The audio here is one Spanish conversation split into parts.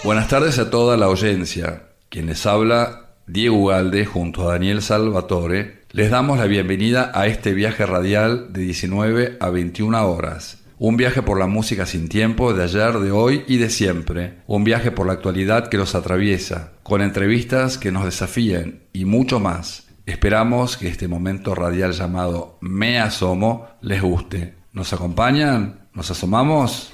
Buenas tardes a toda la audiencia. Quien les habla, Diego Ugalde, junto a Daniel Salvatore, les damos la bienvenida a este viaje radial de 19 a 21 horas. Un viaje por la música sin tiempo de ayer, de hoy y de siempre. Un viaje por la actualidad que los atraviesa, con entrevistas que nos desafían y mucho más. Esperamos que este momento radial llamado Me Asomo les guste. ¿Nos acompañan? ¿Nos asomamos?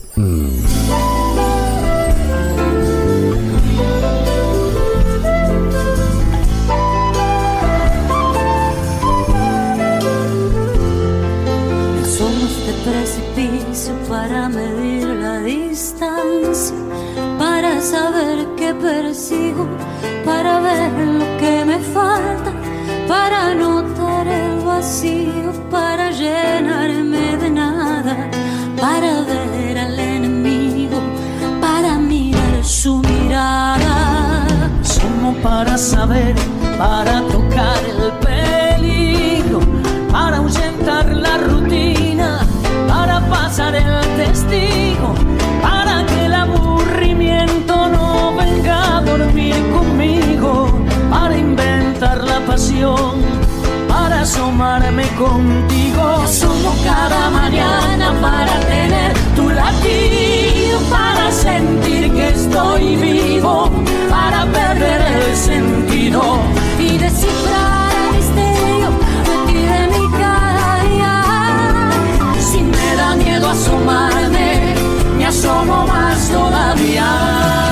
Precipicio para medir la distancia, para saber qué persigo, para ver lo que me falta, para notar el vacío, para llenarme de nada, para ver al enemigo, para mirar su mirada. Somos para saber, para tocar el peligro, para ahuyentar la rutina, para pasar el testigo, para que el aburrimiento no venga a dormir conmigo, para inventar la pasión, para asomarme contigo. Somos cada mañana para tener tu latido, para sentir que estoy vivo, para perder el sentido y descifrar el misterio de ti, de mi cada día. Si me da miedo asomarme, me asomo más todavía.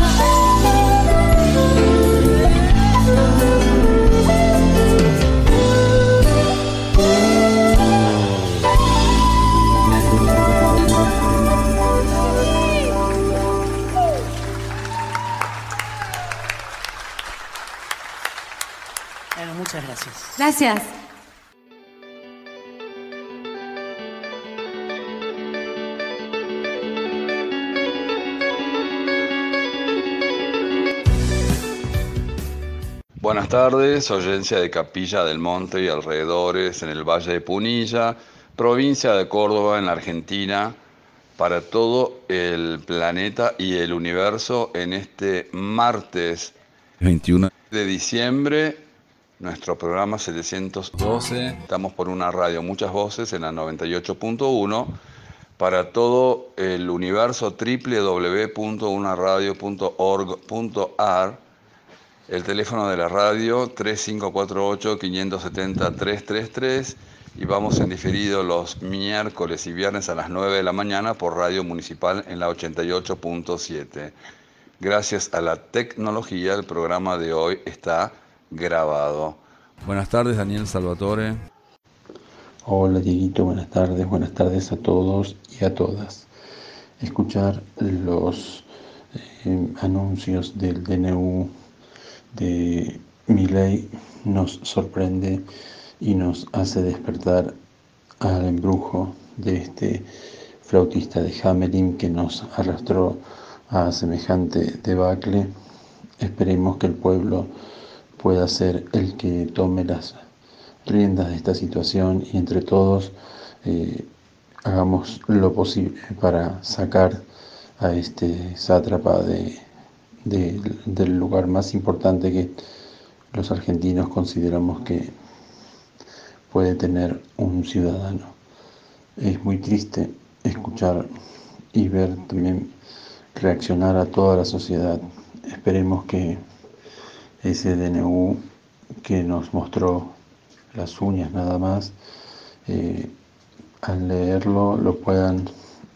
Bueno, muchas gracias. Gracias. Buenas tardes, audiencia de Capilla del Monte y alrededores en el Valle de Punilla, provincia de Córdoba en la Argentina, para todo el planeta y el universo en este martes 21 de diciembre, nuestro programa 712. Estamos por una radio, muchas voces en la 98.1, para todo el universo www.unaradio.org.ar. El teléfono de la radio 3548-570-333 y vamos en diferido los miércoles y viernes a las 9 de la mañana por Radio Municipal en la 88.7. Gracias a la tecnología el programa de hoy está grabado. Buenas tardes, Daniel Salvatore. Hola Dieguito, buenas tardes a todos y a todas. Escuchar los anuncios del DNU de Milei nos sorprende y nos hace despertar al embrujo de este flautista de Hamelin que nos arrastró a semejante debacle. Esperemos que el pueblo pueda ser el que tome las riendas de esta situación y entre todos hagamos lo posible para sacar a este sátrapa del lugar más importante que los argentinos consideramos que puede tener un ciudadano. Es muy triste escuchar y ver también reaccionar a toda la sociedad. Esperemos que ese DNU que nos mostró las uñas nada más, al leerlo lo puedan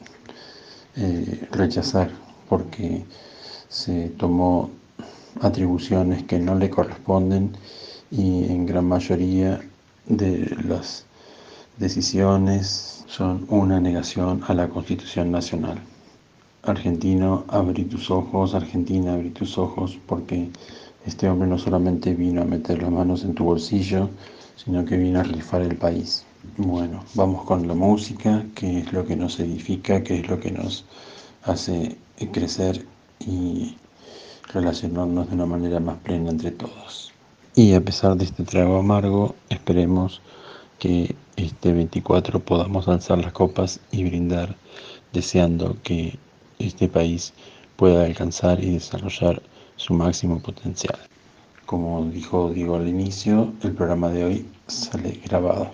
rechazar, porque se tomó atribuciones que no le corresponden y en gran mayoría de las decisiones son una negación a la Constitución Nacional. Argentino, abrí tus ojos, Argentina, abrí tus ojos, porque este hombre no solamente vino a meter las manos en tu bolsillo, sino que vino a rifar el país. Bueno, vamos con la música, que es lo que nos edifica, que es lo que nos hace crecer y relacionarnos de una manera más plena entre todos. Y a pesar de este trago amargo, esperemos que este 24 podamos alzar las copas y brindar, deseando que este país pueda alcanzar y desarrollar su máximo potencial. Como dijo Diego al inicio, el programa de hoy sale grabado.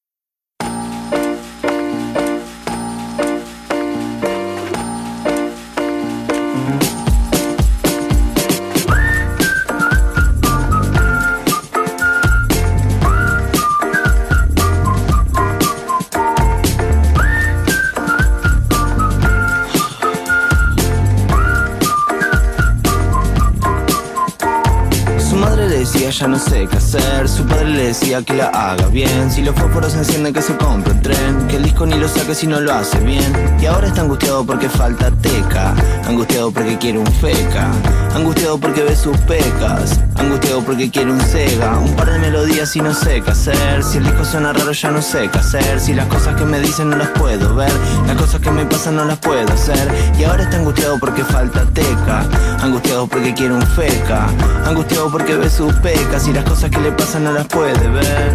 Ya no sé qué hacer, su padre le decía que la haga bien. Si los fósforos se encienden que se compre un tren, que el disco ni lo saque si no lo hace bien. Y ahora está angustiado porque falta teca, angustiado porque quiere un feca, angustiado porque ve sus pecas, angustiado porque quiere un Sega. Un par de melodías y no sé qué hacer, si el disco suena raro ya no sé qué hacer. Si las cosas que me dicen no las puedo ver, las cosas que me pasan no las puedo hacer. Y ahora está angustiado porque falta teca, angustiado porque quiere un feca, angustiado porque ve sus pecas. Y las cosas que le pasan no las puede ver.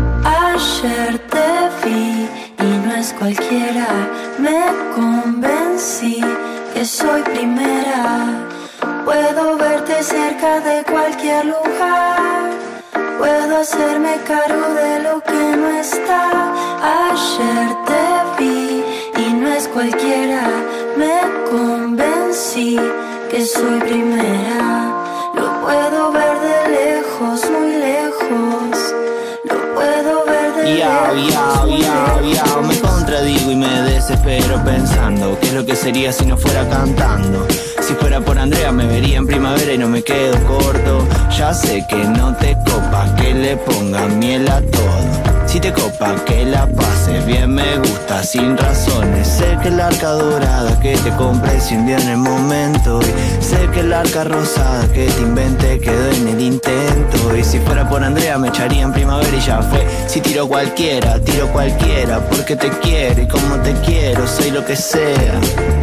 Ayer te vi y no es cualquiera. Me convencí que soy primera. Puedo verte cerca de cualquier lugar. Puedo hacerme cargo de lo que no está. Ayer te vi y no es cualquiera. Me convencí que soy primera. Lo puedo ver de lejos, muy lejos. Lo puedo ver de lejos. Me contradigo y me desespero pensando qué es lo que sería si no fuera cantando. Si fuera por Andrea me vería en primavera y no me quedo corto. Ya sé que no te copa que le pongan miel a todo. Si te copa que la pases bien me gusta sin razones. Sé que la arca dorada que te compré se hundió en el momento. Y sé que la arca rosada que te inventé quedó en el intento. Y si fuera por Andrea me echaría en primavera y ya fue. Si tiro cualquiera porque te quiero y como te quiero soy lo que sea.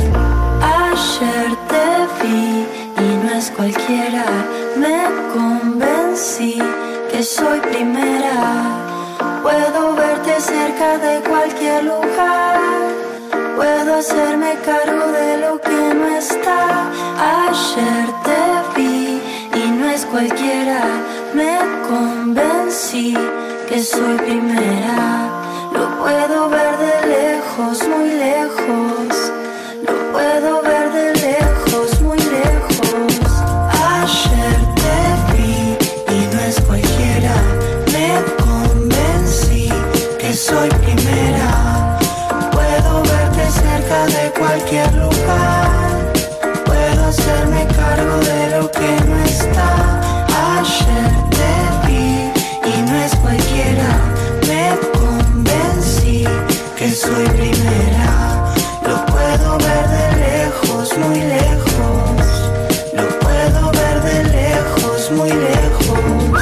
Ayer te vi y no es cualquiera. Me convencí que soy primera. Puedo verte cerca de cualquier lugar. Puedo hacerme cargo de lo que no está. Ayer te vi y no es cualquiera. Me convencí que soy primera. Lo puedo ver de lejos, muy lejos. Lo puedo ver de lejos, muy lejos. Ayer te vi y no es cualquiera. Me convencí que soy primera. Puedo verte cerca de cualquier lugar. Puedo hacerme cargo de lo que no está. Ayer te vi y no es cualquiera. Me convencí que soy primera. Lo puedo ver de lejos, muy lejos. Lo puedo ver de lejos, muy lejos.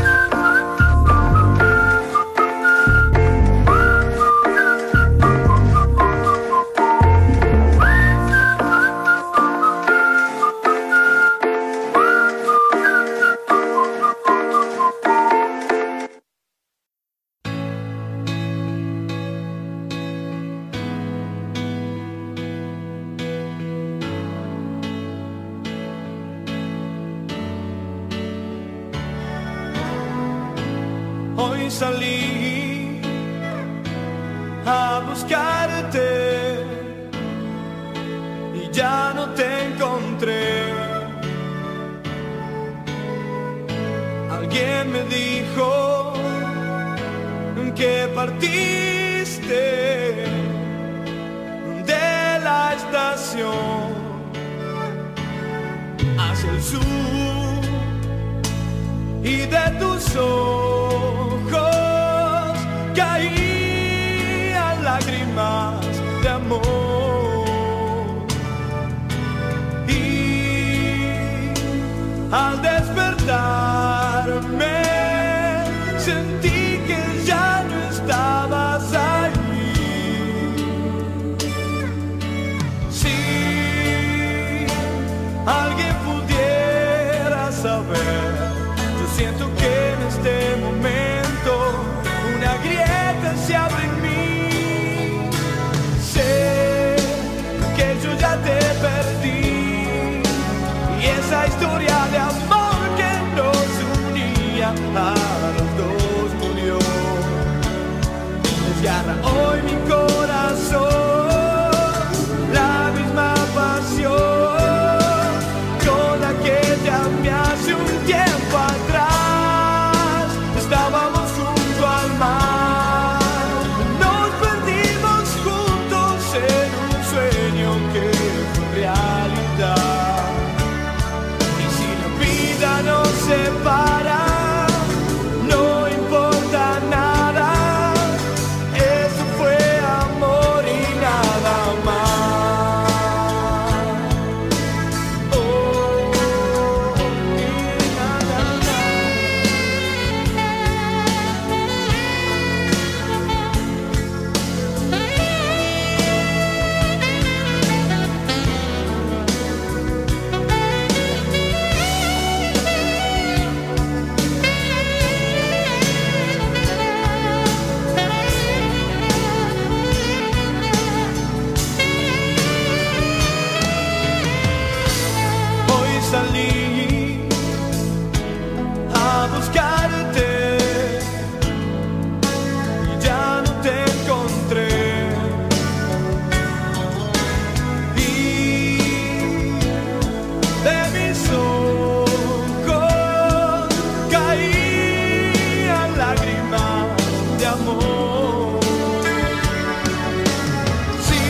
Hoy salí a buscarte y ya no te encontré. Alguien me dijo que partiste de la estación hacia el sur y de tus ojos caían lágrimas de amor. Y al despertarme sentí que ya no estabas ahí. Si alguien pudiera saber, yo siento que en este momento una grieta se abre en mí. Sé que yo ya te perdí. historia de amor que nos unía a los dos murió. Desgarra hoy mi corazón la misma pasión con la que te amé hace un tiempo atrás. Estábamos junto al mar, nos perdimos juntos en un sueño que fue realidad. Y si la vida nos separa, no importa nada, eso fue amor y nada más. Oh, y nada Hoy salí a buscarte y ya no te encontré. Y de mis ojos caían lágrimas de amor. Si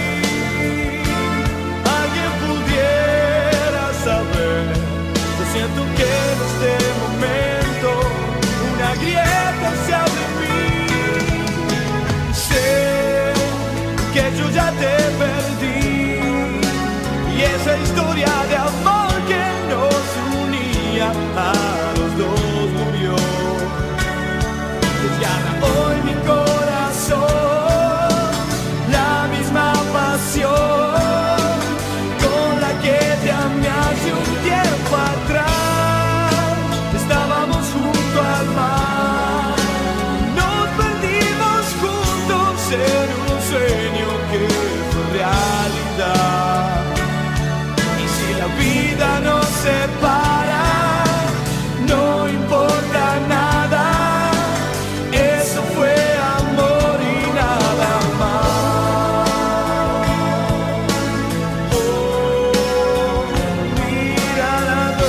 alguien pudiera saber, yo siento que en este momento una grieta se abre en mí. Sé que yo ya te perdí y esa historia de amor que nos unía a los dos murió. Desgarra hoy mi corazón la misma pasión con la que te amé hace un tiempo atrás. Estábamos junto al mar, nos perdimos juntos en un sueño que fue realidad. Y si la vida nos separa, no importa nada, eso fue amor y nada más. Oh, míralo.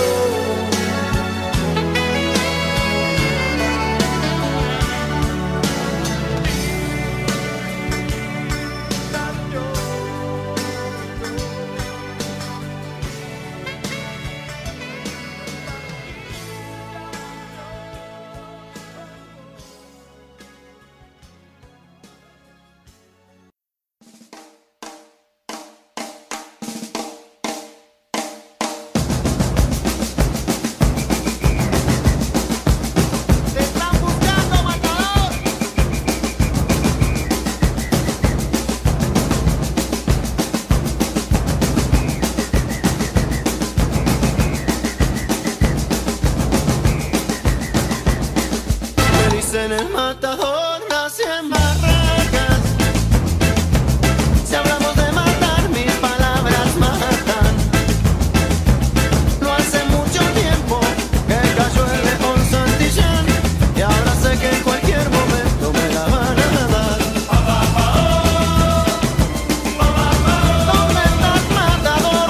Me dicen el matador, nací en Barracas. Si hablamos de matar, mis palabras matan. No hace mucho tiempo que cayó el león Santillán y ahora sé que en cualquier momento me la van a dar. ¿Dónde estás, matador?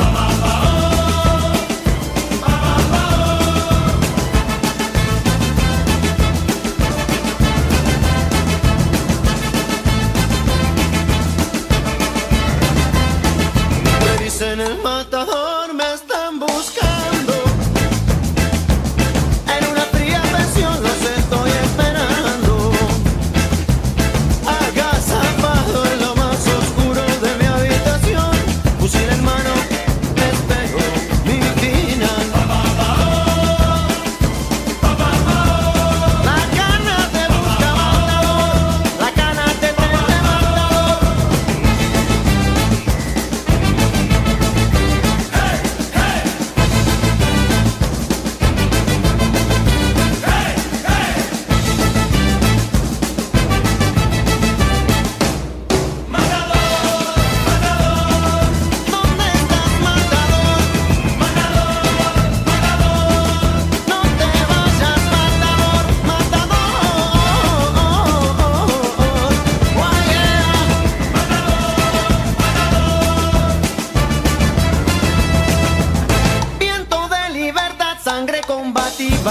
sangre combativa.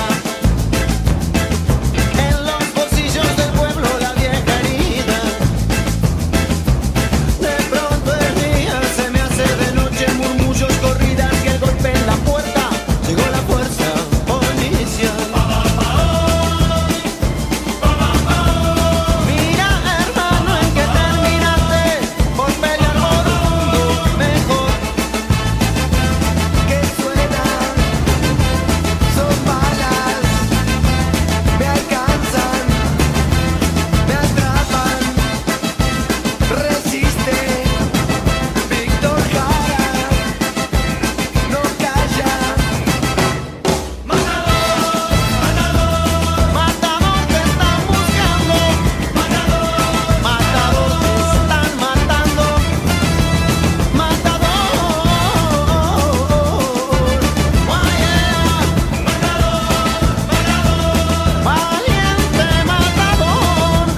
En los bolsillos del pueblo la vieja herida. De pronto el día se me hace de noche, murmullos, corridas y el golpe en la puerta. Llegó la fuerza policial. Mira, hermano, en que terminaste por pelear por un mundo mejor. Que suena, son balas, me alcanzan, me atrapan. Resiste, Víctor Jara, no calla. Matador, matador, te están buscando. Matador, te están matando. Matador, valiente matador.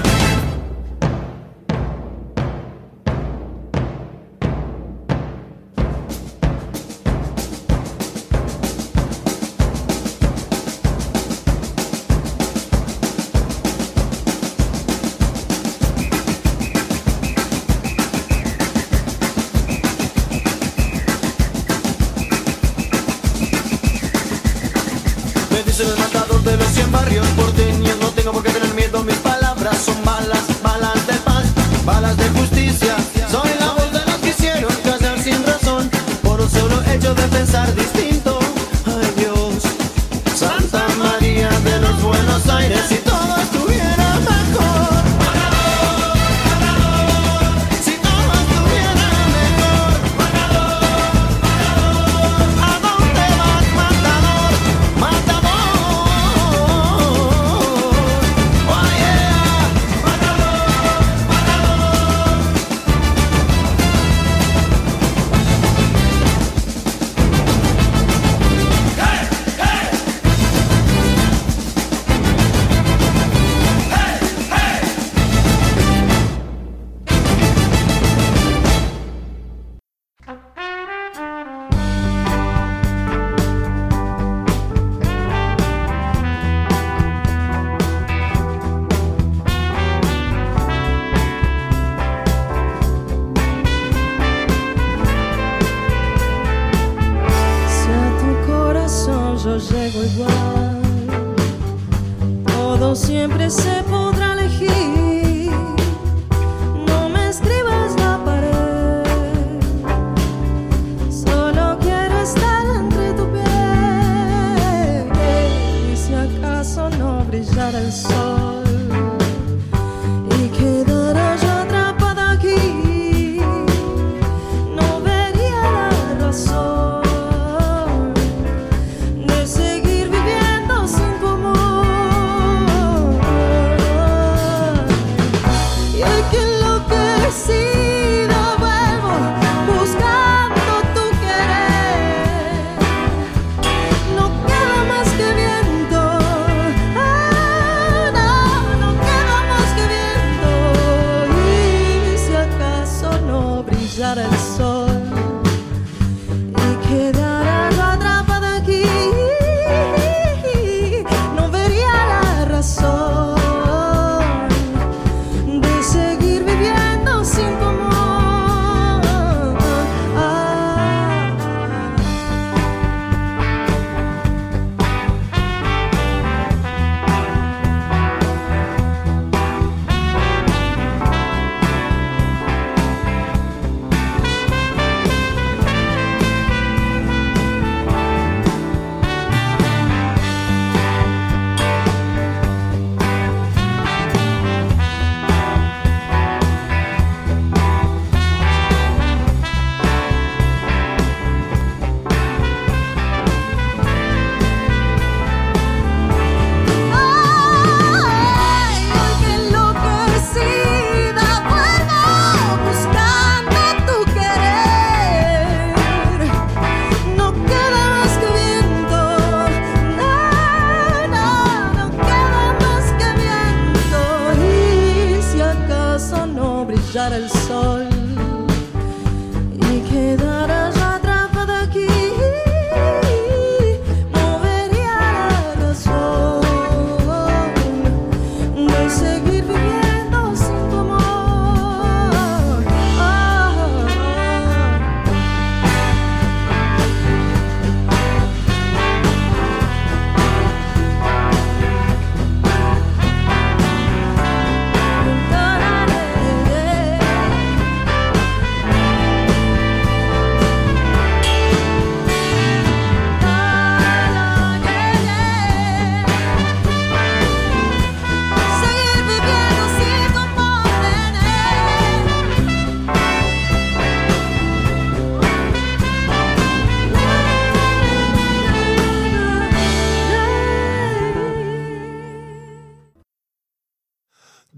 Me dicen el matador de los 100 barrios porteños. No tengo por qué tener miedo, mis palabras son balas, balas de paz, balas de justicia. Soy la voz de los que hicieron callar sin razón, por un solo hecho de pensar distinto. Ay Dios, Santa María de los Buenos Aires, si todo estuviera mejor. Si todo estuviera mejor. ¿A dónde vas, matador? Matador. Oh yeah. Si a tu corazón yo llego igual, todo siempre se podrá elegir. No me escribas la pared, solo quiero estar entre tu piel. Y si acaso no brillara el sol y quedara yo atrapada aquí, no vería la razón de seguir viviendo sin común.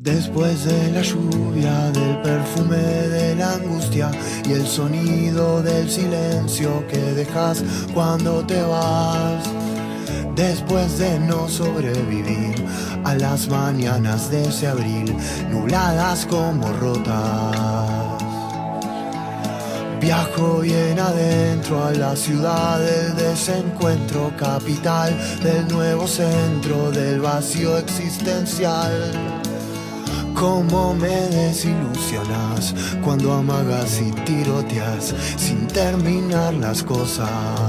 Después de la lluvia, del perfume de la angustia y el sonido del silencio que dejas cuando te vas. Después de no sobrevivir a las mañanas de ese abril, nubladas como rotas. Viajo bien adentro a la ciudad del desencuentro, capital del nuevo centro del vacío existencial. Cómo me desilusionas cuando amagas y tiroteas sin terminar las cosas.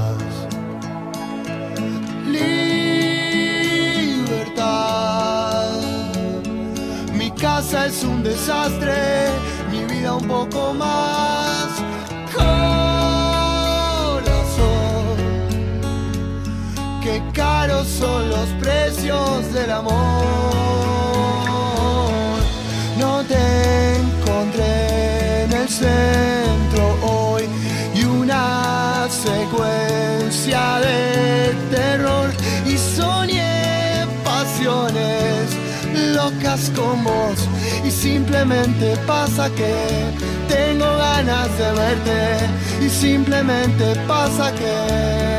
Libertad. Mi casa es un desastre, mi vida un poco más. Corazón, qué caros son los precios del amor. No te encontré en el centro hoy y una secuencia de terror y soñé pasiones locas con vos y simplemente pasa que tengo ganas de verte y simplemente pasa que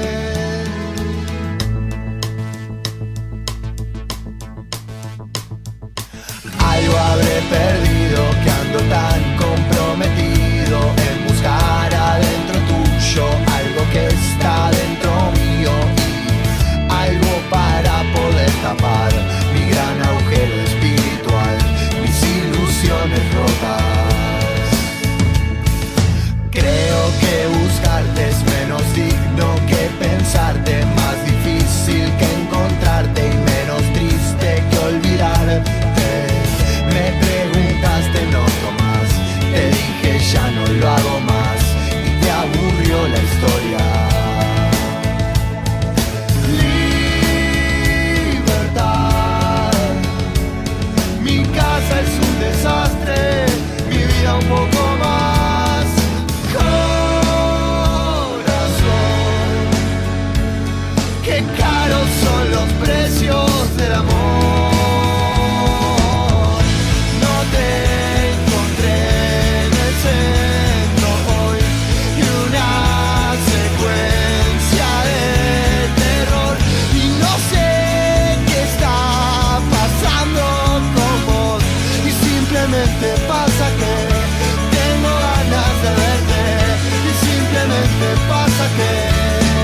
algo habré perdido, que ando tan comprometido en buscar adentro tuyo algo que está dentro mío y algo para poder tapar mi gran agujero espiritual, mis ilusiones rotas. Creo que buscarte es menos digno que pensarte, más difícil que encontrarte y menos triste que olvidarte. Me preguntaste no tomás, te dije ya no lo hago más y te aburrió la historia. Libertad. Mi casa es un desastre, mi vida un poco más. Corazón, qué caros son los precios del amor. Simplemente pasa que tengo ganas de verte y simplemente pasa que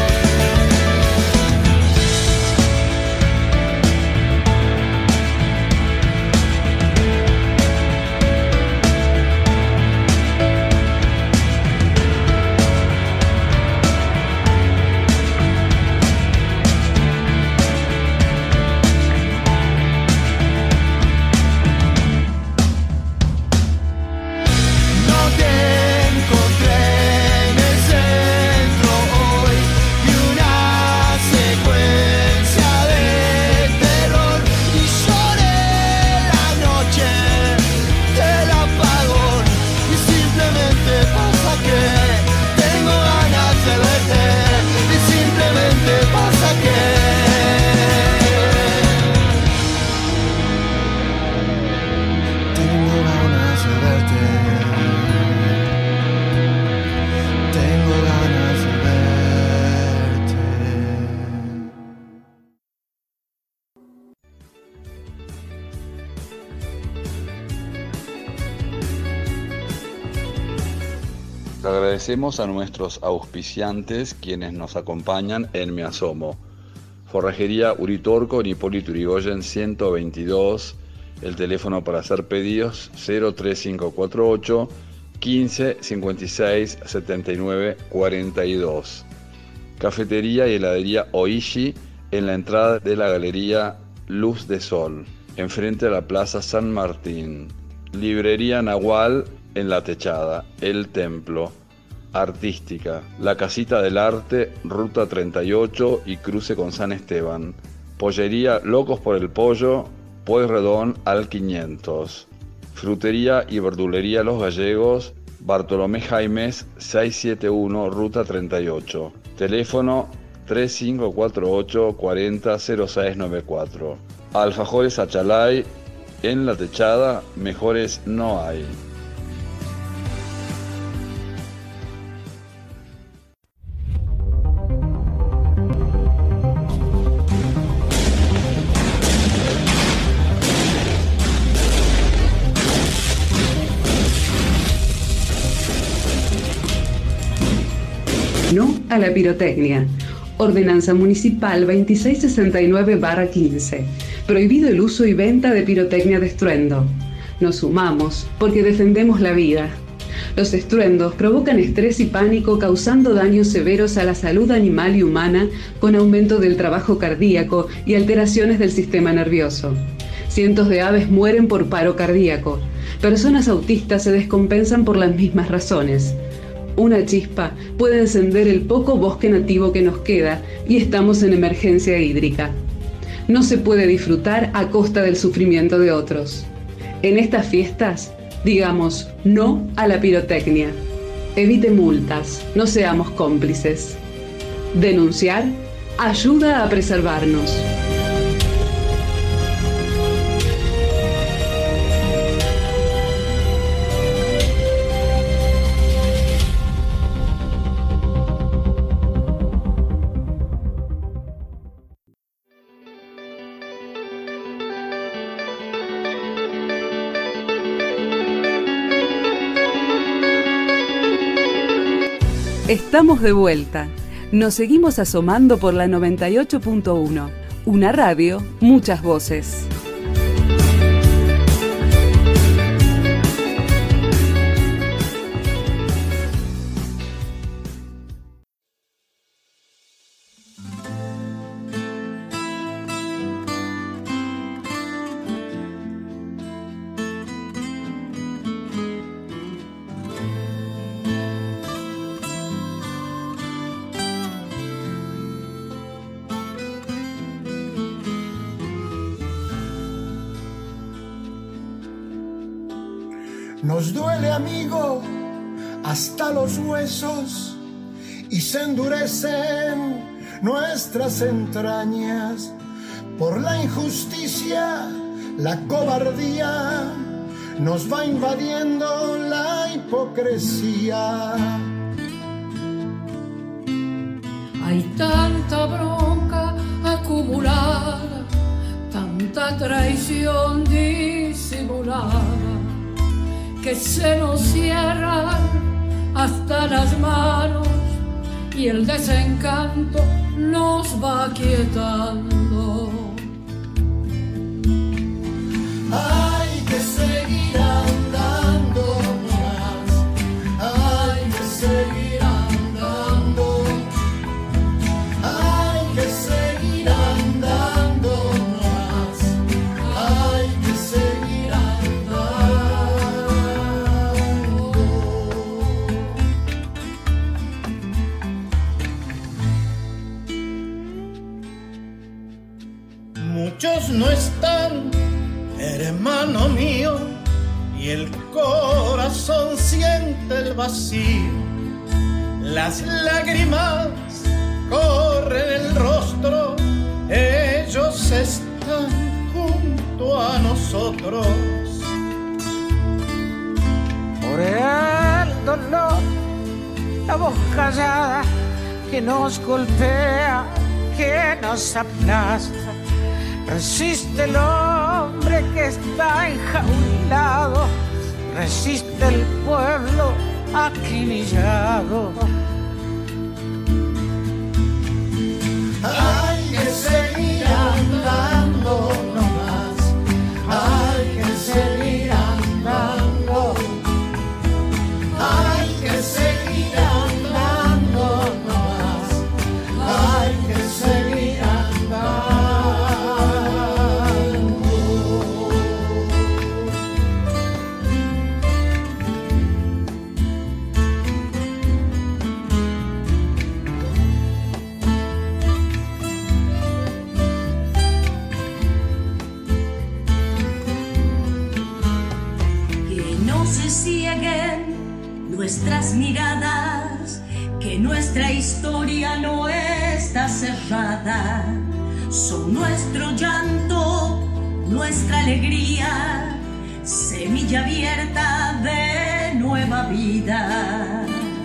Agradecemos a nuestros auspiciantes quienes nos acompañan en Me Asomo. Forrajería Uritorco en Hipólito Yrigoyen 122. El teléfono para hacer pedidos 03548 15 56 79 42. Cafetería y heladería Oishi en la entrada de la galería Luz de Sol, enfrente a la Plaza San Martín. Librería Nahual en La Techada, El Templo. Artística, La Casita del Arte, Ruta 38 y cruce con San Esteban. Pollería Locos por el Pollo, Pueyrredón al 500. Frutería y verdulería Los Gallegos, Bartolomé Jaimes 671, Ruta 38. Teléfono 3548 40 0694. Alfajores Achalay, En la techada, mejores no hay. No a la pirotecnia. Ordenanza Municipal 2669/15. Prohibido el uso y venta de pirotecnia de estruendo. Nos sumamos porque defendemos la vida. Los estruendos provocan estrés y pánico, causando daños severos a la salud animal y humana, con aumento del trabajo cardíaco y alteraciones del sistema nervioso. Cientos de aves mueren por paro cardíaco. Personas autistas se descompensan por las mismas razones. Una chispa puede encender el poco bosque nativo que nos queda y estamos en emergencia hídrica. No se puede disfrutar a costa del sufrimiento de otros. En estas fiestas, digamos no a la pirotecnia. Evite multas, no seamos cómplices. Denunciar ayuda a preservarnos. Estamos de vuelta. Nos seguimos asomando por la 98.1. Una radio, muchas voces. Nos duele, amigo, hasta los huesos y se endurecen nuestras entrañas por la injusticia, la cobardía, nos va invadiendo la hipocresía. Hay tanta bronca acumulada, tanta traición disimulada, que se nos cierran hasta las manos y el desencanto nos va quietando. Hay que seguir andando más, hay que seguir andando, hay que seguir andando más, hay que seguir andando. Muchos no están, hermano mío, y el corazón siente el vacío. Las lágrimas corren el rostro, ellos están junto a nosotros. Por el dolor, la voz callada que nos golpea, que nos aplasta. Resiste el hombre que está enjaulado, resiste el pueblo acribillado. Hay que seguir andando nomás, hay que seguir andando, hay que seguir andando nomás, hay que seguir andando. Nuestras miradas, que nuestra historia no está cerrada, son nuestro llanto, nuestra alegría, semilla abierta de nueva vida.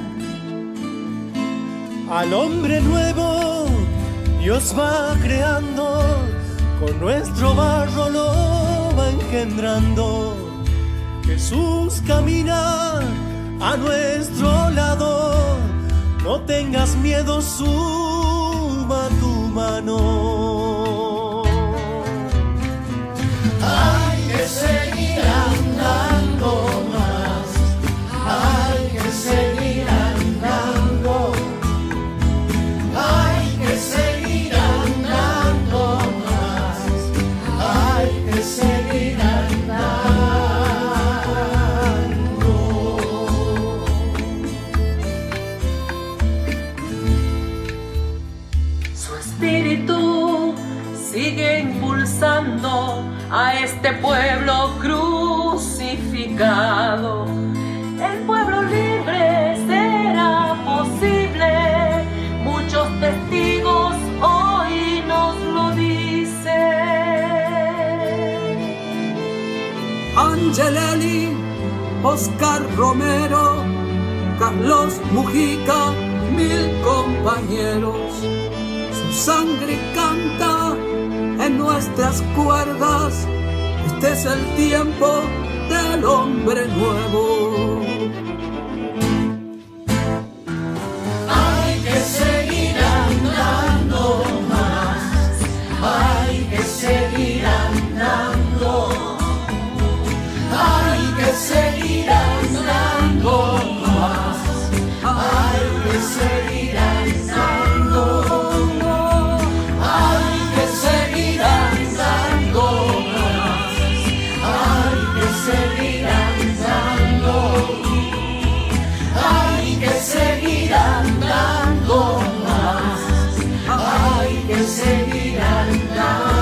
Al hombre nuevo Dios va creando, con nuestro barro lo va engendrando. Jesús camina a nuestro lado, no tengas miedo, suma tu mano. Hay que seguir andando más, hay que seguir andando, hay que seguir andando más, hay que seguir andando. Su espíritu sigue impulsando a este pueblo crucificado. El pueblo libre será posible, muchos testigos hoy nos lo dicen. Angelelli, Oscar Romero, Carlos Mujica, 1000 compañeros. Su sangre canta en nuestras cuerdas. Este es el tiempo del hombre nuevo. Hay que seguir andando más, hay que seguir andando, hay que seguir andando más, hay que seguir andando, hay que seguir andando más, hay que seguir andando, hay que seguir andando más, hay que seguir andando.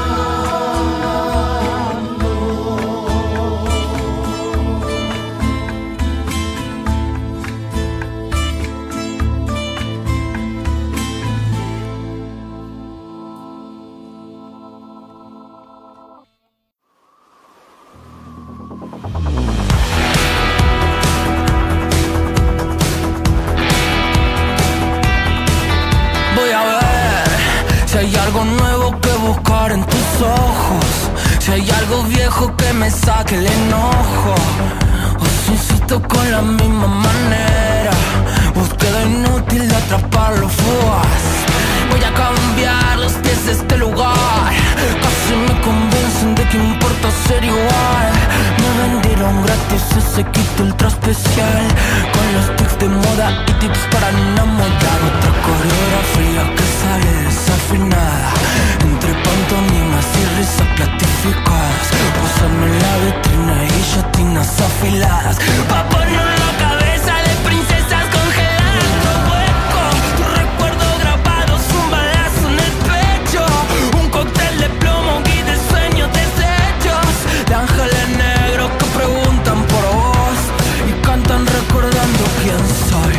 Voy a ver si hay algo nuevo que buscar en tus ojos, si hay algo viejo que me saque el enojo, o si insisto con la misma manera, búsqueda inútil de atrapar lo fugaz. Voy a cambiar los pies de este lugar, casi me convencen de que importa ser igual. Me vendieron gratis ese kit ultra especial, con los tics de moda y tips para enamorar. Otra coreografía que sale desafinada, entre pantomimas y risas platificadas. Posarme en la vitrina y guillotinas afiladas, pa' poner la cabeza de princesas congeladas. Otro hueco, tu recuerdo grabado, un balazo en el pecho, un cóctel de plomo, un guía de sueños deshechos, de ángeles negros que preguntan por vos y cantan recordando quién soy.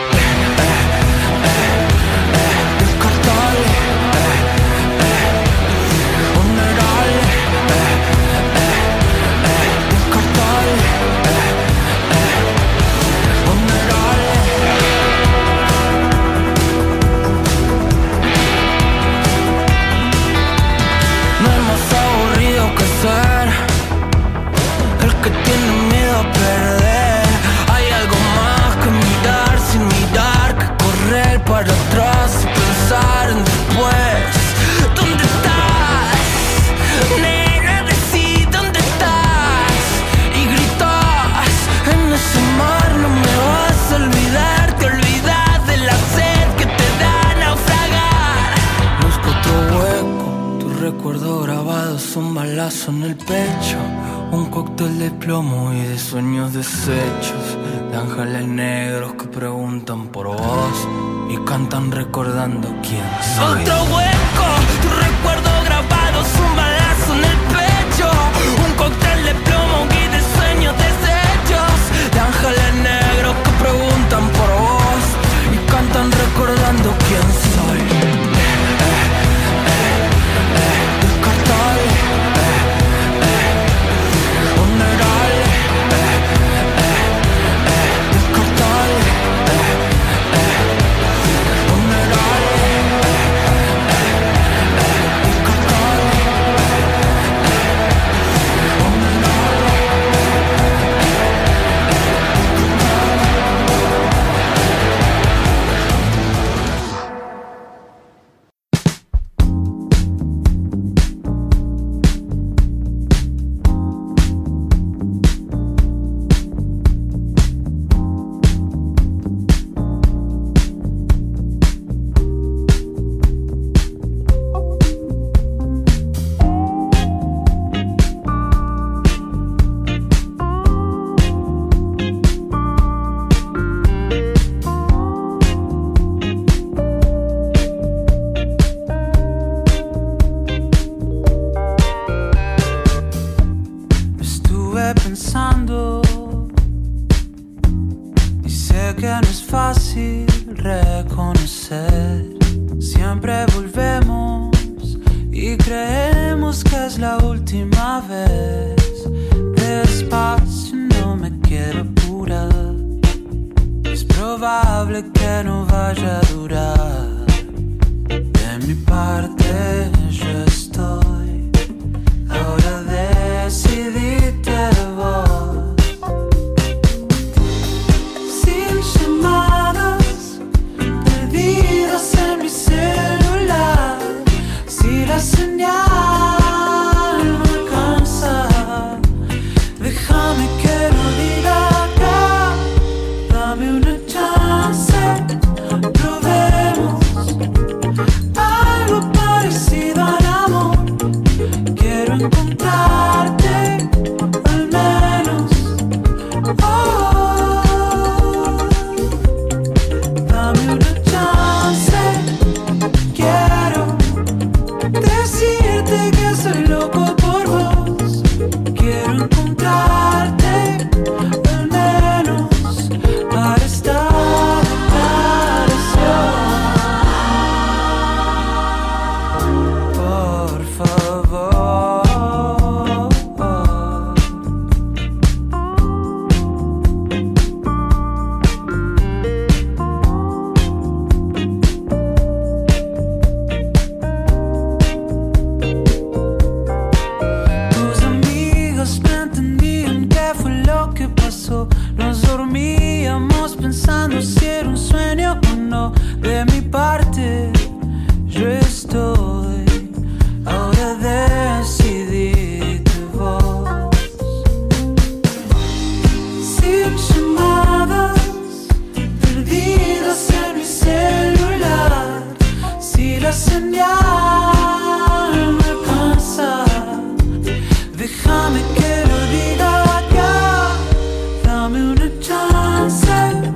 Descartable, vulnerable, descartable, vulnerable. No hay más aburrido que ser el que tiene miedo a perder. Hay algo más que mirar sin mirar, que correr para atrás y pensar en después. ¿Dónde estás? Nena, decí dónde estás. Y gritas en ese mar, no me vas a olvidar. Te olvidas de la sed que te da naufragar. Busco otro hueco, tu recuerdo grabado es un balazo en el pecho, un cóctel de plomo y de sueños deshechos, de ángeles negros que preguntan por vos y cantan recordando quién soy. Otro hueco, tu recuerdo grabado es un balazo en el pecho, un cóctel de plomo y de sueños deshechos, de ángeles negros que preguntan por vos y cantan recordando quién soy. Descartable, que creemos que es la última vez. Despacio, no me quiero apurar. Es probable que no vaya a durar. De mi parte yo estoy. Ahora decidiste vos. Sin llamadas, perdidas en mi celular. Si la señal no alcanza, déjame que lo diga acá. Dame una chance, probemos algo parecido al amor. Quiero encontrarte, al menos. Oh, dame una chance. Quiero decirte que soy loco por vos. Quiero encontrarte, al menos, para estar en por favor. Tus amigos me entendían qué fue lo que pasó. Nos dormíamos pensando si era un sueño o no. De mi parte, yo estoy. Ahora decidiste vos. Sin llamadas, perdidas en mi celular. Si la señal no alcanza, déjame que lo diga acá. Dame una chance,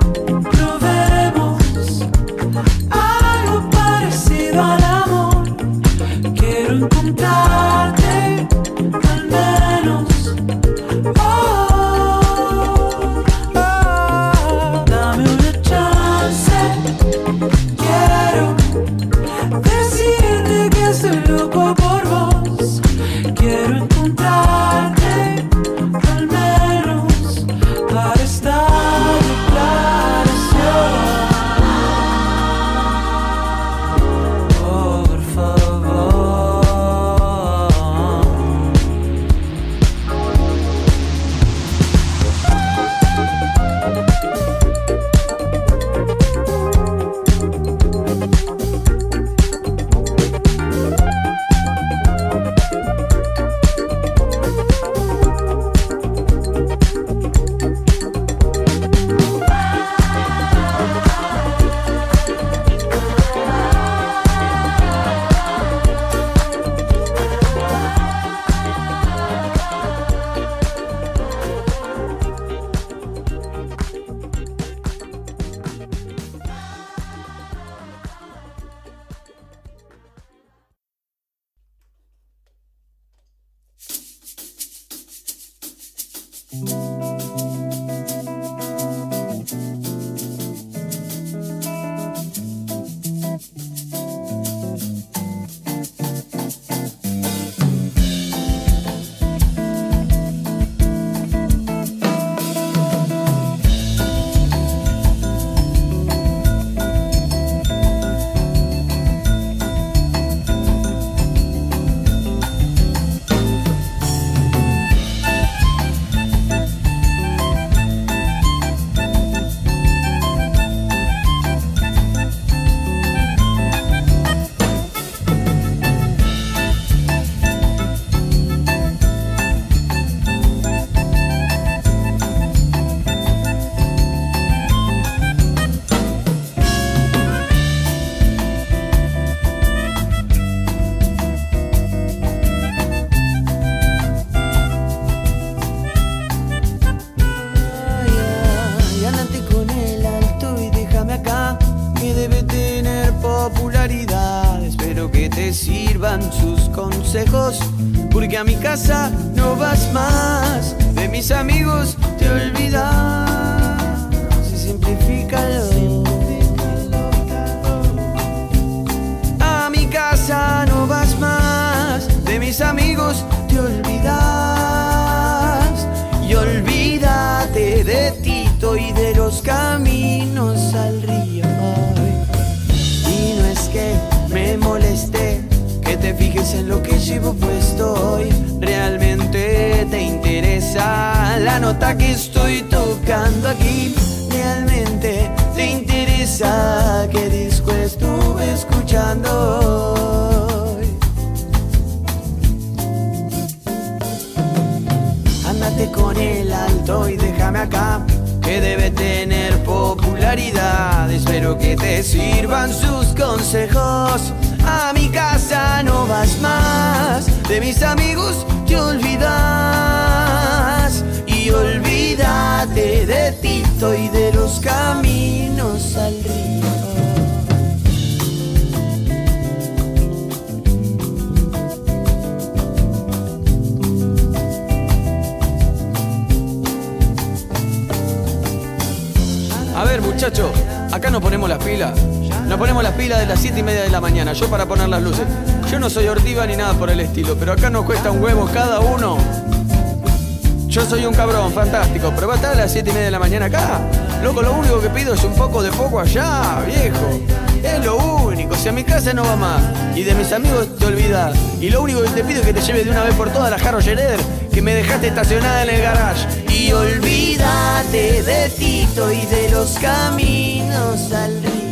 probemos algo parecido al amor. Quiero encontrarte, al menos. Oh, dame una chance. Quiero decirte que estoy loco por vos. Quiero encontrarte, al menos, para estar en declaración. Por favor. Sus consejos, porque a mi casa no vas más. De mis amigos te olvidas. Simplifícalo. A mi casa no vas más. ¿qué es en lo que llevo puesto hoy? ¿Realmente te interesa la nota que estoy tocando aquí? ¿Realmente te interesa qué disco estuve escuchando hoy? Ándate con el alto y déjame acá, que debe tener popularidad. Espero que te sirvan sus consejos. A mi casa no vas más, de mis amigos te olvidas. Y olvídate de Tito y de los caminos al río. A ver, muchachos, acá nos ponemos las pilas. Nos ponemos las pilas de las 7:30 de la mañana. Yo para poner las luces. Yo no soy Ortiva ni nada por el estilo, pero acá nos cuesta un huevo cada uno. Yo soy un cabrón, fantástico, pero va a estar a las 7:30 de la mañana acá. Loco, lo único que pido es un poco de foco allá, viejo. Es lo único, si a mi casa no va más y de mis amigos te olvidas. Y lo único que te pido es que te lleves de una vez por todas la Harrow Schroeder que me dejaste estacionada en el garage. Y olvídate de Tito y de los caminos al río.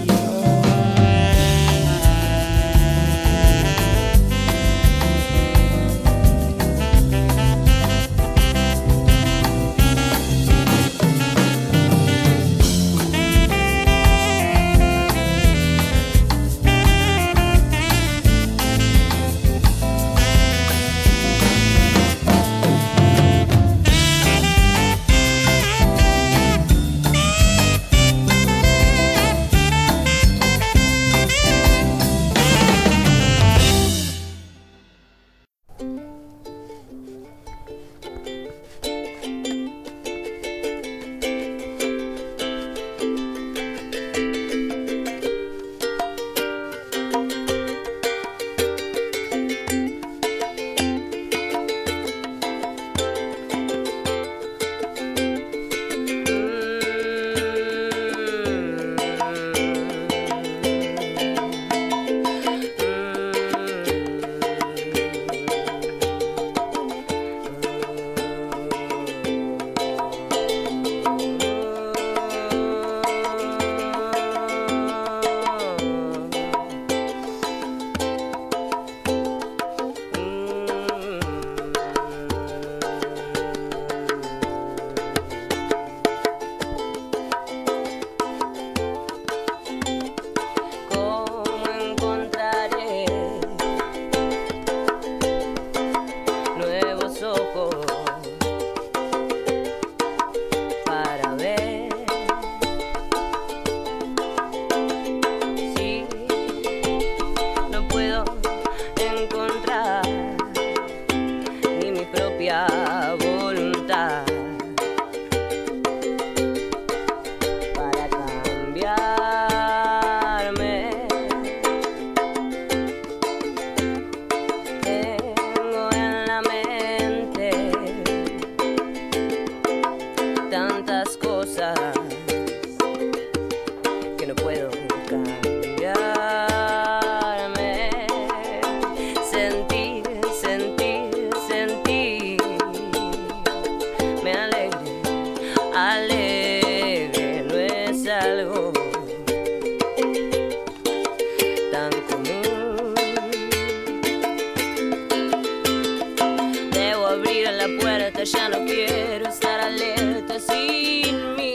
Ya no quiero estar alerta sin mí.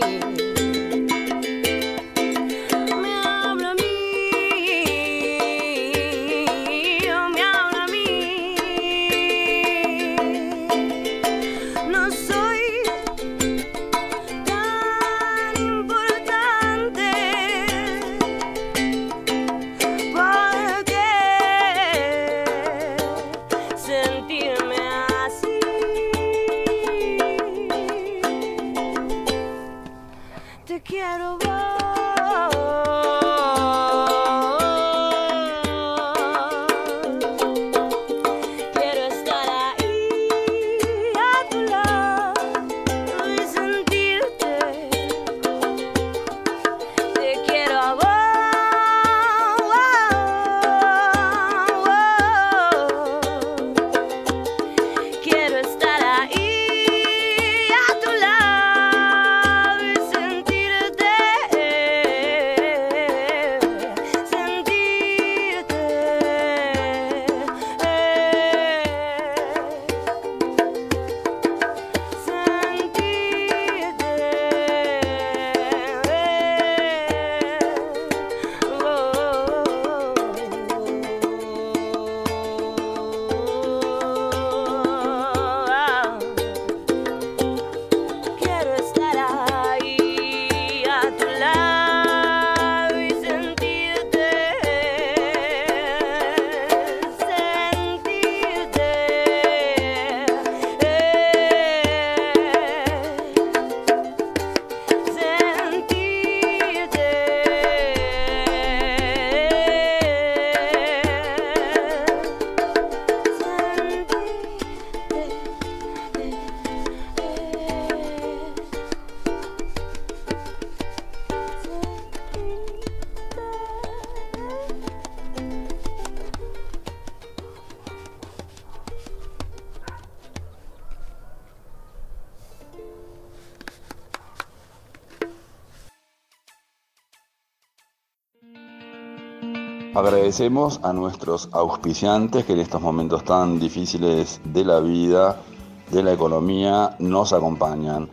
Me habla a mí, me habla a mí. No soy tan importante porque sentirme así. Agradecemos a nuestros auspiciantes que en estos momentos tan difíciles de la vida, de la economía, nos acompañan.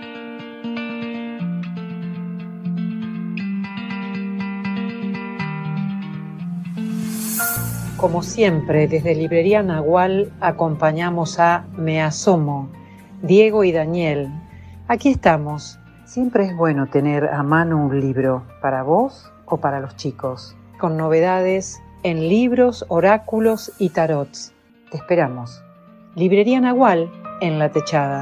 Como siempre, desde Librería Nahual acompañamos a Me Asomo, Diego y Daniel. Aquí estamos. Siempre es bueno tener a mano un libro, para vos o para los chicos, con novedades en libros, oráculos y tarots. Te esperamos. Librería Nahual, en La Techada.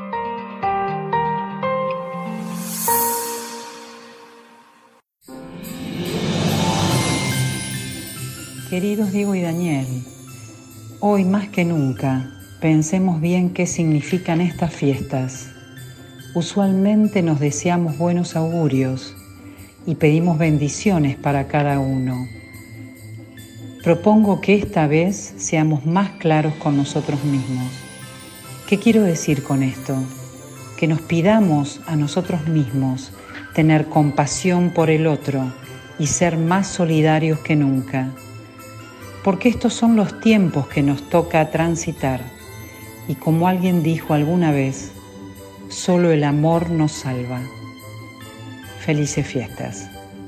Queridos Diego y Daniel, hoy más que nunca pensemos bien qué significan estas fiestas. Usualmente nos deseamos buenos augurios y pedimos bendiciones para cada uno. Propongo que esta vez seamos más claros con nosotros mismos. ¿Qué quiero decir con esto? Que nos pidamos a nosotros mismos tener compasión por el otro y ser más solidarios que nunca. Porque estos son los tiempos que nos toca transitar. Y como alguien dijo alguna vez, solo el amor nos salva. Felices fiestas.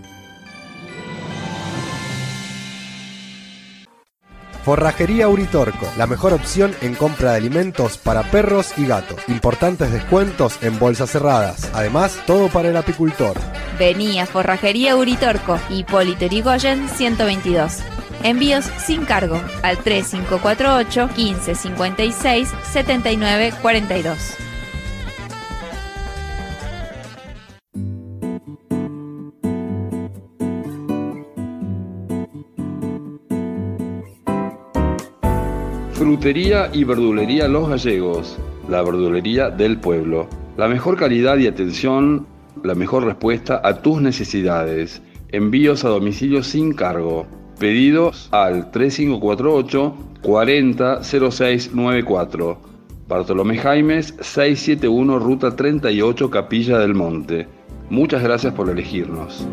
Forrajería Uritorco, la mejor opción en compra de alimentos para perros y gatos. Importantes descuentos en bolsas cerradas. Además, todo para el apicultor. Vení a Forrajería Uritorco, Hipólito Yrigoyen 122. Envíos sin cargo al 3548 1556 7942. Frutería y verdulería Los Gallegos, la verdulería del pueblo. La mejor calidad y atención, la mejor respuesta a tus necesidades. Envíos a domicilio sin cargo. Pedidos al 3548 400694. Bartolomé Jaimes 671 Ruta 38 Capilla del Monte. Muchas gracias por elegirnos.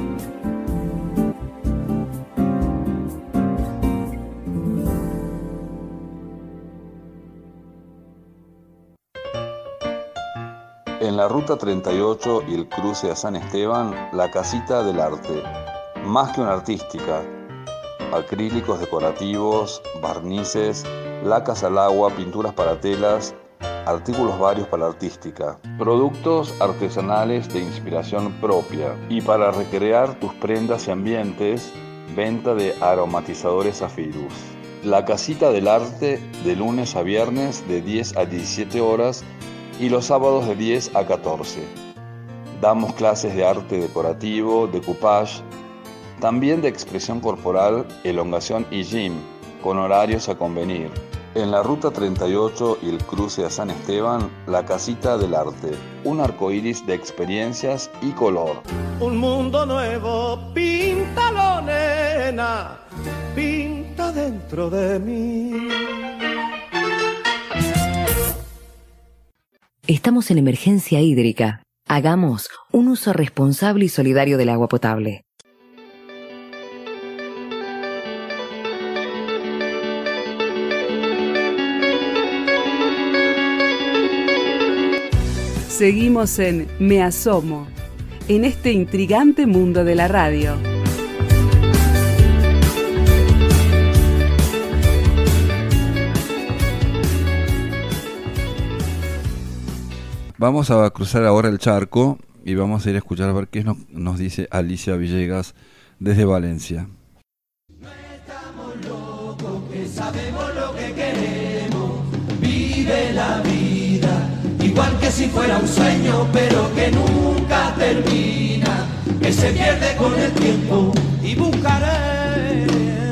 En la Ruta 38 y el cruce a San Esteban, la Casita del Arte. Más que una artística. Acrílicos decorativos, barnices, lacas al agua, pinturas para telas, artículos varios para artística, productos artesanales de inspiración propia y para recrear tus prendas y ambientes, venta de aromatizadores Zafirus. La Casita del Arte de lunes a viernes de 10 a 17 horas y los sábados de 10 a 14. Damos clases de arte decorativo, decoupage, también de expresión corporal, elongación y gym, con horarios a convenir. En la Ruta 38 y el cruce a San Esteban, la Casita del Arte. Un arcoíris de experiencias y color. Un mundo nuevo, píntalo, nena, pinta dentro de mí. Estamos en emergencia hídrica. Hagamos un uso responsable y solidario del agua potable. Seguimos en Me Asomo, en este intrigante mundo de la radio. Vamos a cruzar ahora el charco y vamos a ir a escuchar a ver qué nos dice Alicia Villegas desde Valencia. No estamos locos, que sabemos lo que queremos. Vive la vida, igual que si fuera un sueño, pero que nunca termina, que se pierde con el tiempo y buscaré.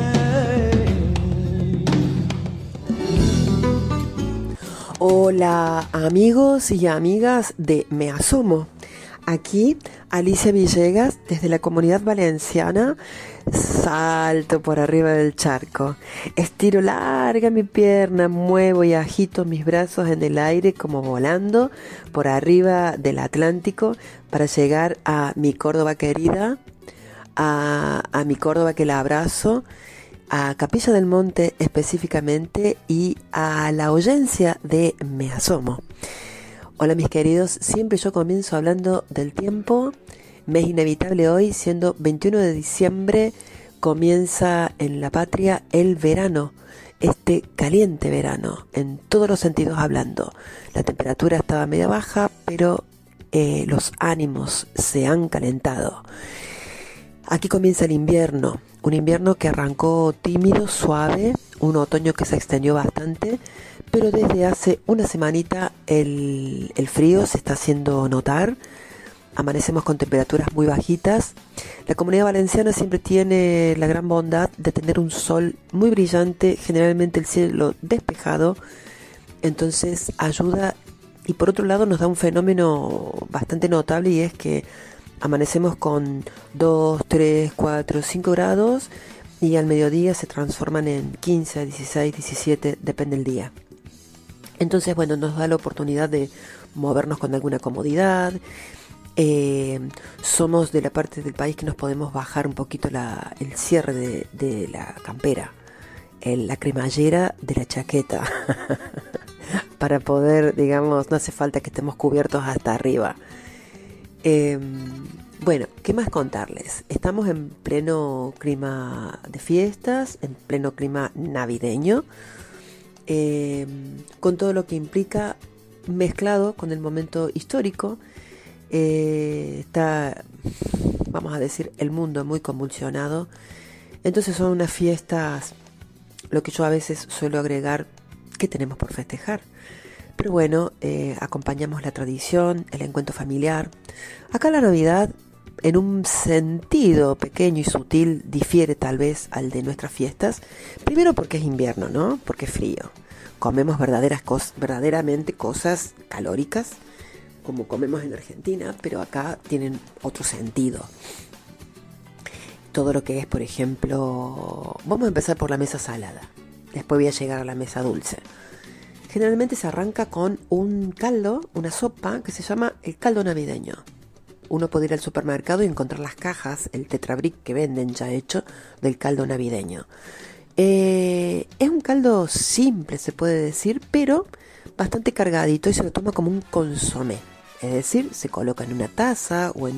Hola amigos y amigas de Me Asomo. Aquí Alicia Villegas desde la Comunidad Valenciana. Salto por arriba del charco, estiro larga mi pierna, muevo y agito mis brazos en el aire como volando por arriba del Atlántico para llegar a mi Córdoba querida, a mi Córdoba que la abrazo, a Capilla del Monte específicamente y a la oyencia de Me Asomo. Hola mis queridos, siempre yo comienzo hablando del tiempo. Me es inevitable hoy, siendo 21 de diciembre, comienza en la patria el verano, este caliente verano, en todos los sentidos hablando. La temperatura estaba media baja, pero los ánimos se han calentado. Aquí comienza el invierno, un invierno que arrancó tímido, suave, un otoño que se extendió bastante, pero desde hace una semanita el frío se está haciendo notar. Amanecemos con temperaturas muy bajitas. La Comunidad Valenciana siempre tiene la gran bondad de tener un sol muy brillante, generalmente el cielo despejado, entonces ayuda, y por otro lado nos da un fenómeno bastante notable, y es que amanecemos con 2, 3, 4, 5 grados y al mediodía se transforman en 15, 16, 17, depende del día. Entonces, bueno, nos da la oportunidad de movernos con alguna comodidad. Somos de la parte del país que nos podemos bajar un poquito el cierre de la campera, la cremallera de la chaqueta, para poder, digamos, no hace falta que estemos cubiertos hasta arriba. Bueno, ¿qué más contarles? Estamos en pleno clima de fiestas, en pleno clima navideño, con todo lo que implica, mezclado con el momento histórico. Está, vamos a decir, el mundo muy convulsionado. Entonces son unas fiestas, lo que yo a veces suelo agregar, ¿qué tenemos por festejar? Pero bueno, acompañamos la tradición, el encuentro familiar. Acá la Navidad, en un sentido pequeño y sutil, difiere tal vez al de nuestras fiestas. Primero porque es invierno, ¿no? Porque es frío. Comemos verdaderamente cosas calóricas, como comemos en Argentina, pero acá tienen otro sentido. Todo lo que es, por ejemplo, vamos a empezar por la mesa salada, después voy a llegar a la mesa dulce. Generalmente se arranca con un caldo, una sopa que se llama el caldo navideño. Uno puede ir al supermercado y encontrar las cajas, el tetrabric que venden ya hecho del caldo navideño. Es un caldo simple, se puede decir, pero bastante cargadito, y se lo toma como un consomé. Es decir, se coloca en una taza o en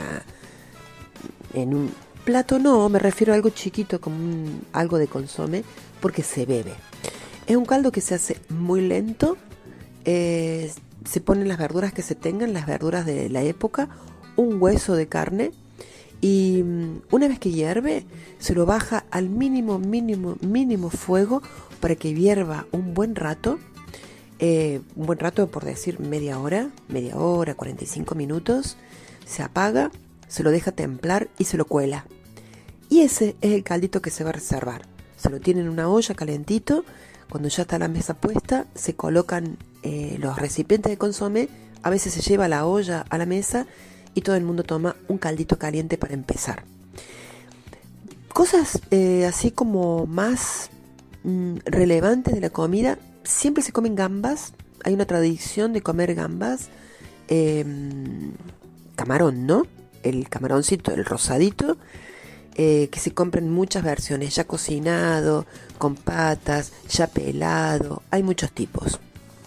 un plato. No, me refiero a algo chiquito como algo de consomé, porque se bebe. Es un caldo que se hace muy lento. Se ponen las verduras que se tengan, las verduras de la época, un hueso de carne, y una vez que hierve se lo baja al mínimo fuego para que hierva un buen rato, por decir media hora, 45 minutos, se apaga, se lo deja templar y se lo cuela. Y ese es el caldito que se va a reservar. Se lo tiene en una olla calentito. Cuando ya está la mesa puesta, se colocan los recipientes de consomé. A veces se lleva la olla a la mesa y todo el mundo toma un caldito caliente para empezar. Cosas así como más relevantes de la comida. Siempre se comen gambas. Hay una tradición de comer gambas. Camarón, ¿no? El camaroncito, el rosadito. Que se compran muchas versiones, ya cocinado, con patas, ya pelado, hay muchos tipos.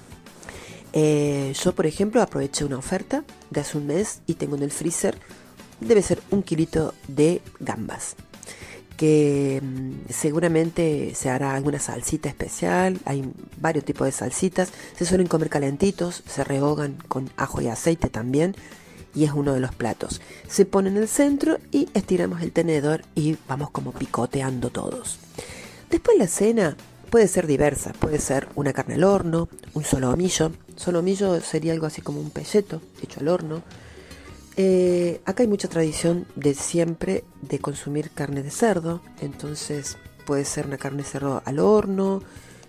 Yo, por ejemplo, aproveché una oferta de hace un mes y tengo en el freezer, debe ser 1 kilito de gambas, que seguramente se hará alguna salsita especial. Hay varios tipos de salsitas, se suelen comer calentitos, se rehogan con ajo y aceite también, y es uno de los platos. Se pone en el centro y estiramos el tenedor y vamos como picoteando todos. Después la cena puede ser diversa, puede ser una carne al horno, un solomillo. Solomillo sería algo así como un pelleto hecho al horno. Acá hay mucha tradición de siempre de consumir carne de cerdo, entonces puede ser una carne de cerdo al horno,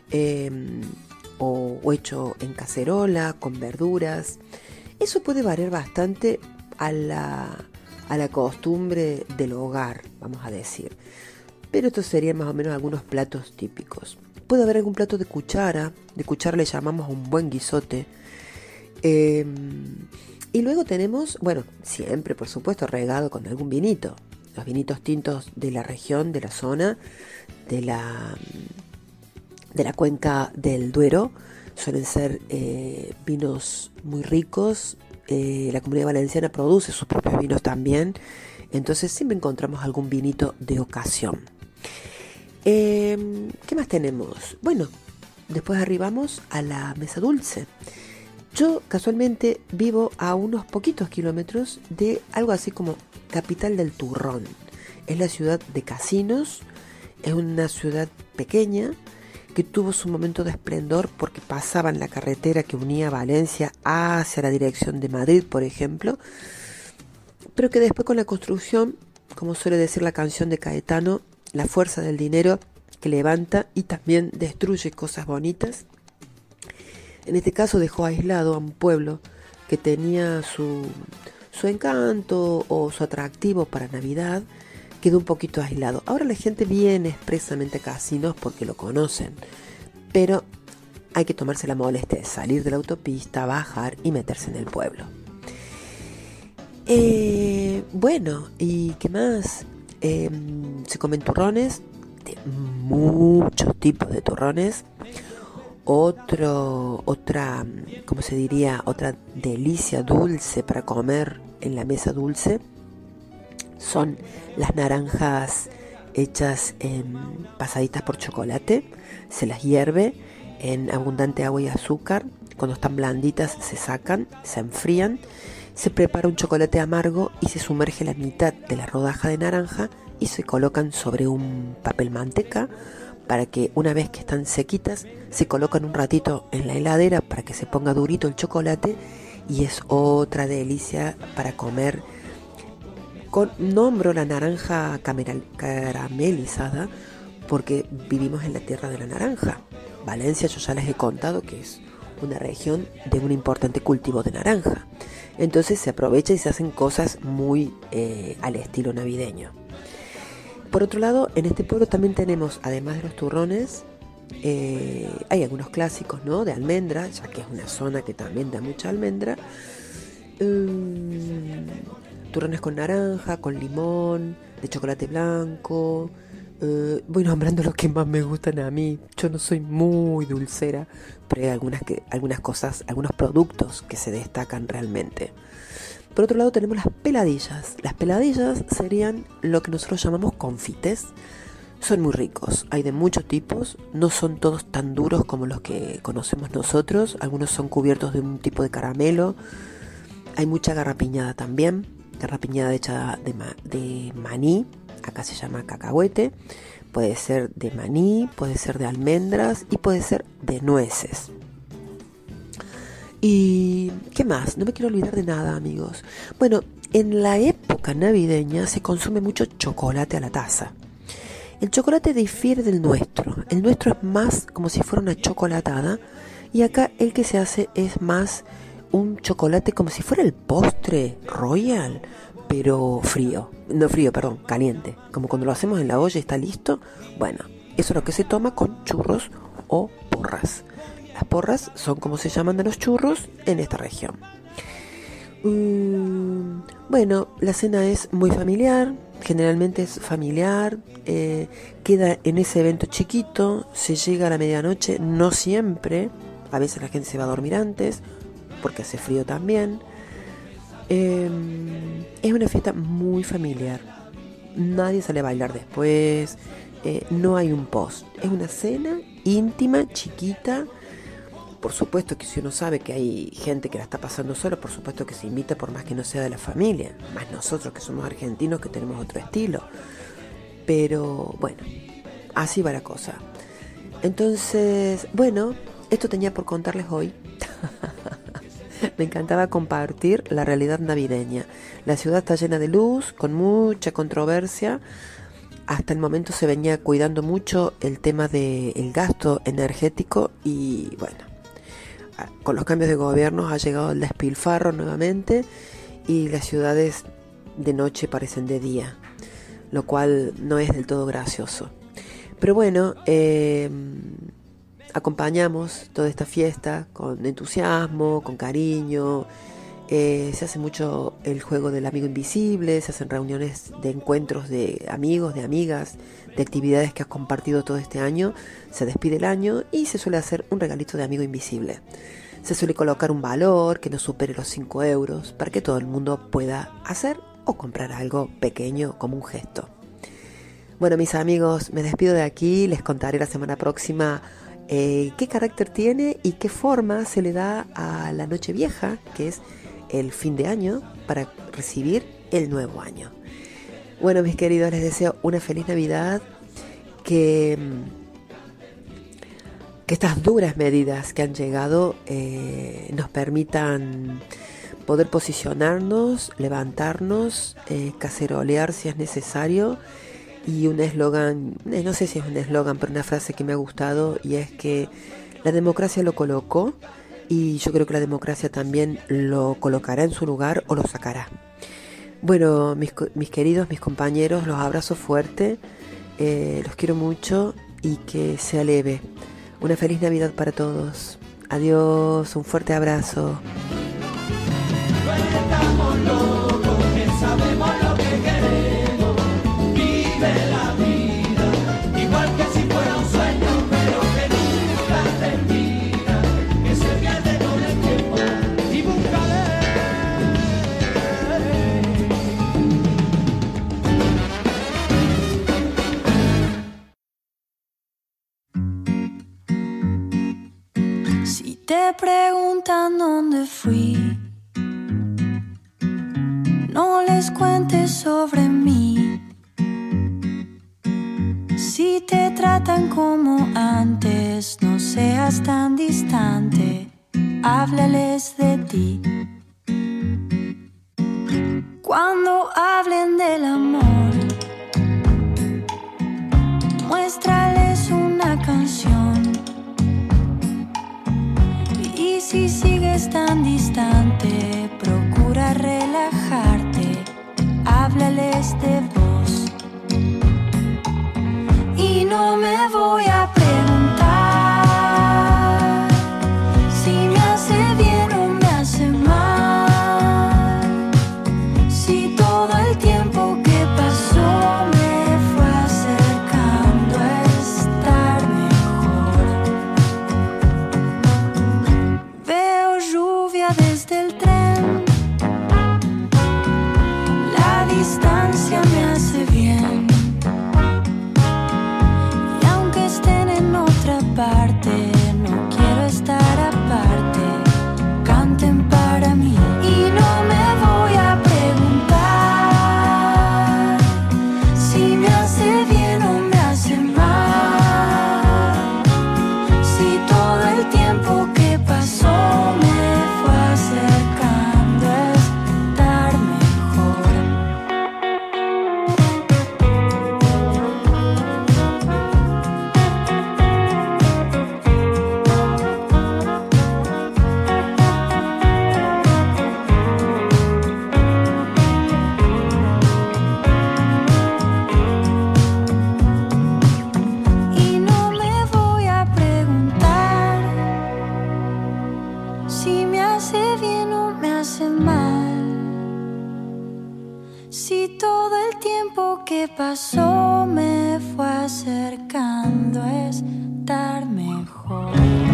o hecho en cacerola, con verduras. Eso puede variar bastante a la costumbre del hogar, vamos a decir. Pero estos serían más o menos algunos platos típicos. Puede haber algún plato de cuchara le llamamos un buen guisote. Y luego tenemos, bueno, siempre por supuesto regado con algún vinito. los vinitos tintos de la región, de la zona, de la cuenca del Duero, suelen ser vinos muy ricos. La Comunidad Valenciana produce sus propios vinos también, entonces siempre encontramos algún vinito de ocasión. ¿Qué más tenemos? Bueno, después arribamos a la Mesa Dulce. Yo casualmente vivo a unos poquitos kilómetros de algo así como Capital del Turrón. Es la ciudad de casinos, es una ciudad pequeña que tuvo su momento de esplendor porque pasaban la carretera que unía Valencia hacia la dirección de Madrid, por ejemplo, pero que después con la construcción, como suele decir la canción de Caetano, la fuerza del dinero que levanta y también destruye cosas bonitas. En este caso dejó aislado a un pueblo que tenía su encanto o su atractivo para Navidad, quedó un poquito aislado. Ahora la gente viene expresamente a casinos porque lo conocen, pero hay que tomarse la molestia de salir de la autopista, bajar y meterse en el pueblo. Bueno, ¿y qué más? Se comen turrones, de muchos tipos de turrones. Otra, ¿cómo se diría? Otra delicia dulce para comer en la mesa dulce son las naranjas hechas pasaditas por chocolate. Se las hierve en abundante agua y azúcar. Cuando están blanditas se sacan, se enfrían. Se prepara un chocolate amargo y se sumerge la mitad de la rodaja de naranja y se colocan sobre un papel manteca para que una vez que están sequitas se colocan un ratito en la heladera para que se ponga durito el chocolate y es otra delicia para comer. Nombro la naranja caramelizada porque vivimos en la tierra de la naranja. Valencia, yo ya les he contado que es una región de un importante cultivo de naranja. Entonces se aprovecha y se hacen cosas muy al estilo navideño. Por otro lado, en este pueblo también tenemos, además de los turrones, hay algunos clásicos, ¿no? De almendra, ya que es una zona que también da mucha almendra. Turrones con naranja, con limón, de chocolate blanco. Voy nombrando los que más me gustan a mí. Yo no soy muy dulcera, pero hay algunas cosas, algunos productos que se destacan realmente. Por otro lado tenemos las peladillas. Las peladillas serían lo que nosotros llamamos confites. Son muy ricos, hay de muchos tipos, no son todos tan duros como los que conocemos nosotros. Algunos son cubiertos de un tipo de caramelo. Hay mucha garrapiñada también, garrapiñada hecha de maní. Acá se llama cacahuete, puede ser de maní, puede ser de almendras y puede ser de nueces. ¿Y qué más? No me quiero olvidar de nada, amigos. Bueno, en la época navideña se consume mucho chocolate a la taza. El chocolate difiere del nuestro. El nuestro es más como si fuera una chocolatada y acá el que se hace es más un chocolate como si fuera el postre royal, pero caliente, como cuando lo hacemos en la olla y está listo. Bueno, eso es lo que se toma con churros o porras. Las porras son como se llaman a los churros en esta región. Bueno, la cena es muy familiar, generalmente es familiar, queda en ese evento chiquito, se llega a la medianoche, no siempre, a veces la gente se va a dormir antes, porque hace frío también. Es una fiesta muy familiar, nadie sale a bailar después, no hay un post, es una cena íntima, chiquita. Por supuesto que si uno sabe que hay gente que la está pasando sola, por supuesto que se invita por más que no sea de la familia, más nosotros que somos argentinos que tenemos otro estilo. Pero bueno, así va la cosa. Entonces, bueno, esto tenía por contarles hoy. Me encantaba compartir la realidad navideña. La ciudad está llena de luz, con mucha controversia. Hasta el momento se venía cuidando mucho el tema del gasto energético y bueno, con los cambios de gobierno ha llegado el despilfarro nuevamente y las ciudades de noche parecen de día, lo cual no es del todo gracioso. Pero bueno, acompañamos toda esta fiesta con entusiasmo, con cariño, Se hace mucho el juego del amigo invisible, se hacen reuniones de encuentros de amigos, de amigas, de actividades que has compartido todo este año. Se despide el año y se suele hacer un regalito de amigo invisible. Se suele colocar un valor que no supere los 5 euros para que todo el mundo pueda hacer o comprar algo pequeño como un gesto. Bueno, mis amigos, me despido de aquí. Les contaré la semana próxima qué carácter tiene y qué forma se le da a la Nochevieja, que es el fin de año, para recibir el nuevo año. Bueno, mis queridos, les deseo una feliz Navidad, que estas duras medidas que han llegado nos permitan poder posicionarnos, levantarnos, cacerolear si es necesario. Y un eslogan, no sé si es un eslogan, pero una frase que me ha gustado, y es que la democracia lo colocó, y yo creo que la democracia también lo colocará en su lugar o lo sacará. Bueno, mis queridos, mis compañeros, los abrazo fuerte, los quiero mucho y que sea leve. Una feliz Navidad para todos. Adiós, un fuerte abrazo. No estamos locos, que sabemos lo que queremos. Vive la vida, igual que si fuera un sueño, pero que nunca termina, que se pierde con el tiempo y búscale. Si te preguntan dónde fui, no les cuentes sobre mí. Si te tratan como antes, no seas tan distante, háblales de ti. Cuando hablen del amor, muéstrales una canción. Y si sigues tan distante, procura relajarte, háblales de vos. Y no me voy a preguntar si me hace bien o me hace mal, si todo el tiempo que pasó me fue acercando a estar mejor. Veo lluvia desde el tren, la distancia me hace bien. Y aunque estén en otra parte, no quiero estar aparte, canten para mí. Y no me voy a preguntar si me hace bien o me hace mal, si todo el tiempo que pasó me fue acercando a estar mejor. Y no me voy a preguntar si me hace bien o me hace mal, si todo el tiempo que pasó me fue acercando a estar mejor.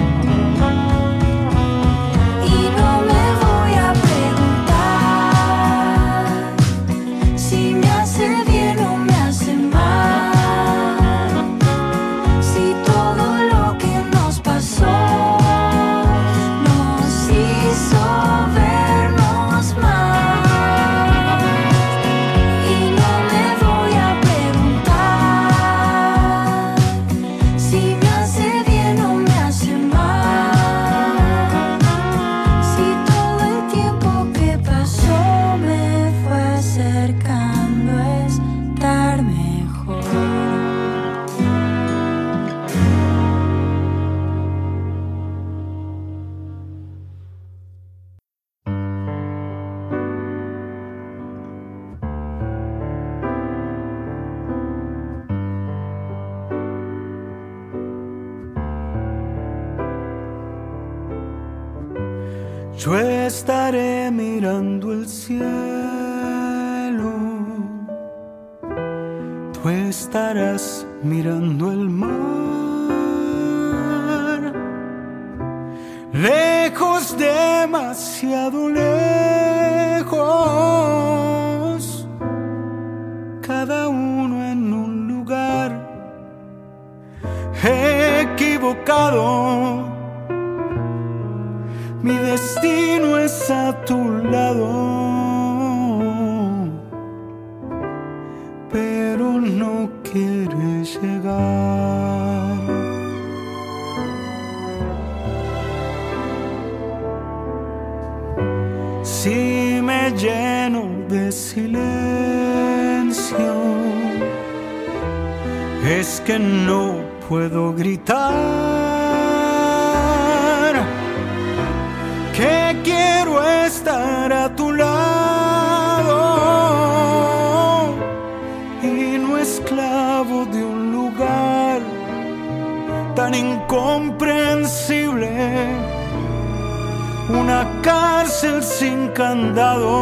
Y no me voy a preguntar si me hace bien o me hace mal, si todo lo que nos pasó nos hizo vernos mal. Y no me voy a preguntar si me hace bien o me hace mal. Yo estaré mirando el cielo, tú estarás mirando el mar, lejos, demasiado lejos, cada uno en un lugar equivocado. Mi destino es a tu lado, pero no quieres llegar. Si me lleno de silencio, es que no puedo gritar que quiero estar a tu lado y no esclavo de un lugar tan incomprensible, una cárcel sin candado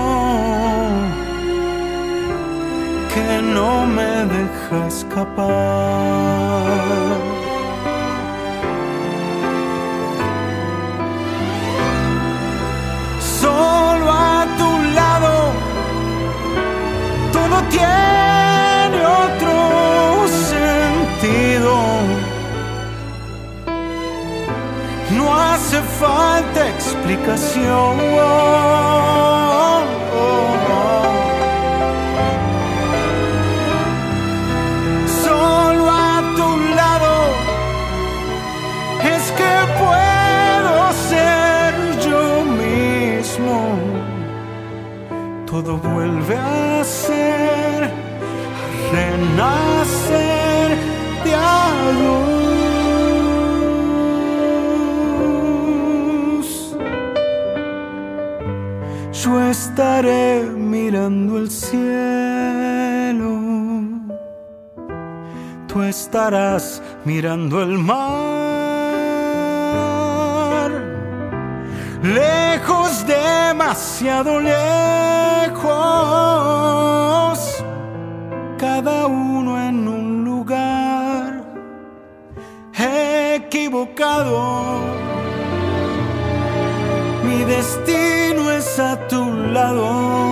que no me deja escapar. Solo a tu lado todo tiene otro sentido. No hace falta explicación. Solo a tu lado es que puedo ser yo mismo. Todo vuelve a ser, a renacer de algo. Yo estaré mirando el cielo, tú estarás mirando el mar, lejos, demasiado lejos, cada uno en un lugar equivocado. Mi destino es a tu lado,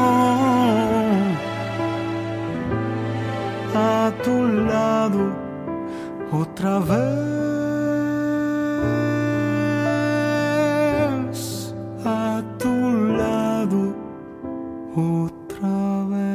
a tu lado otra vez, a tu lado otra vez.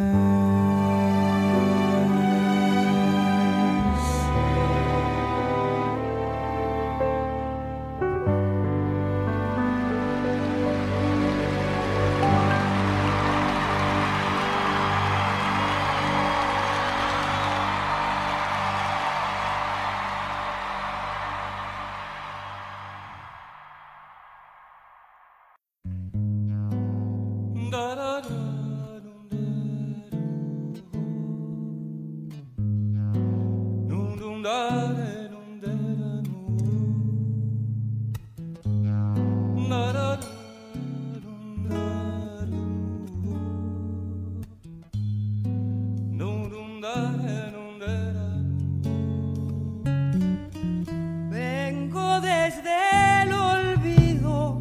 Vengo desde el olvido,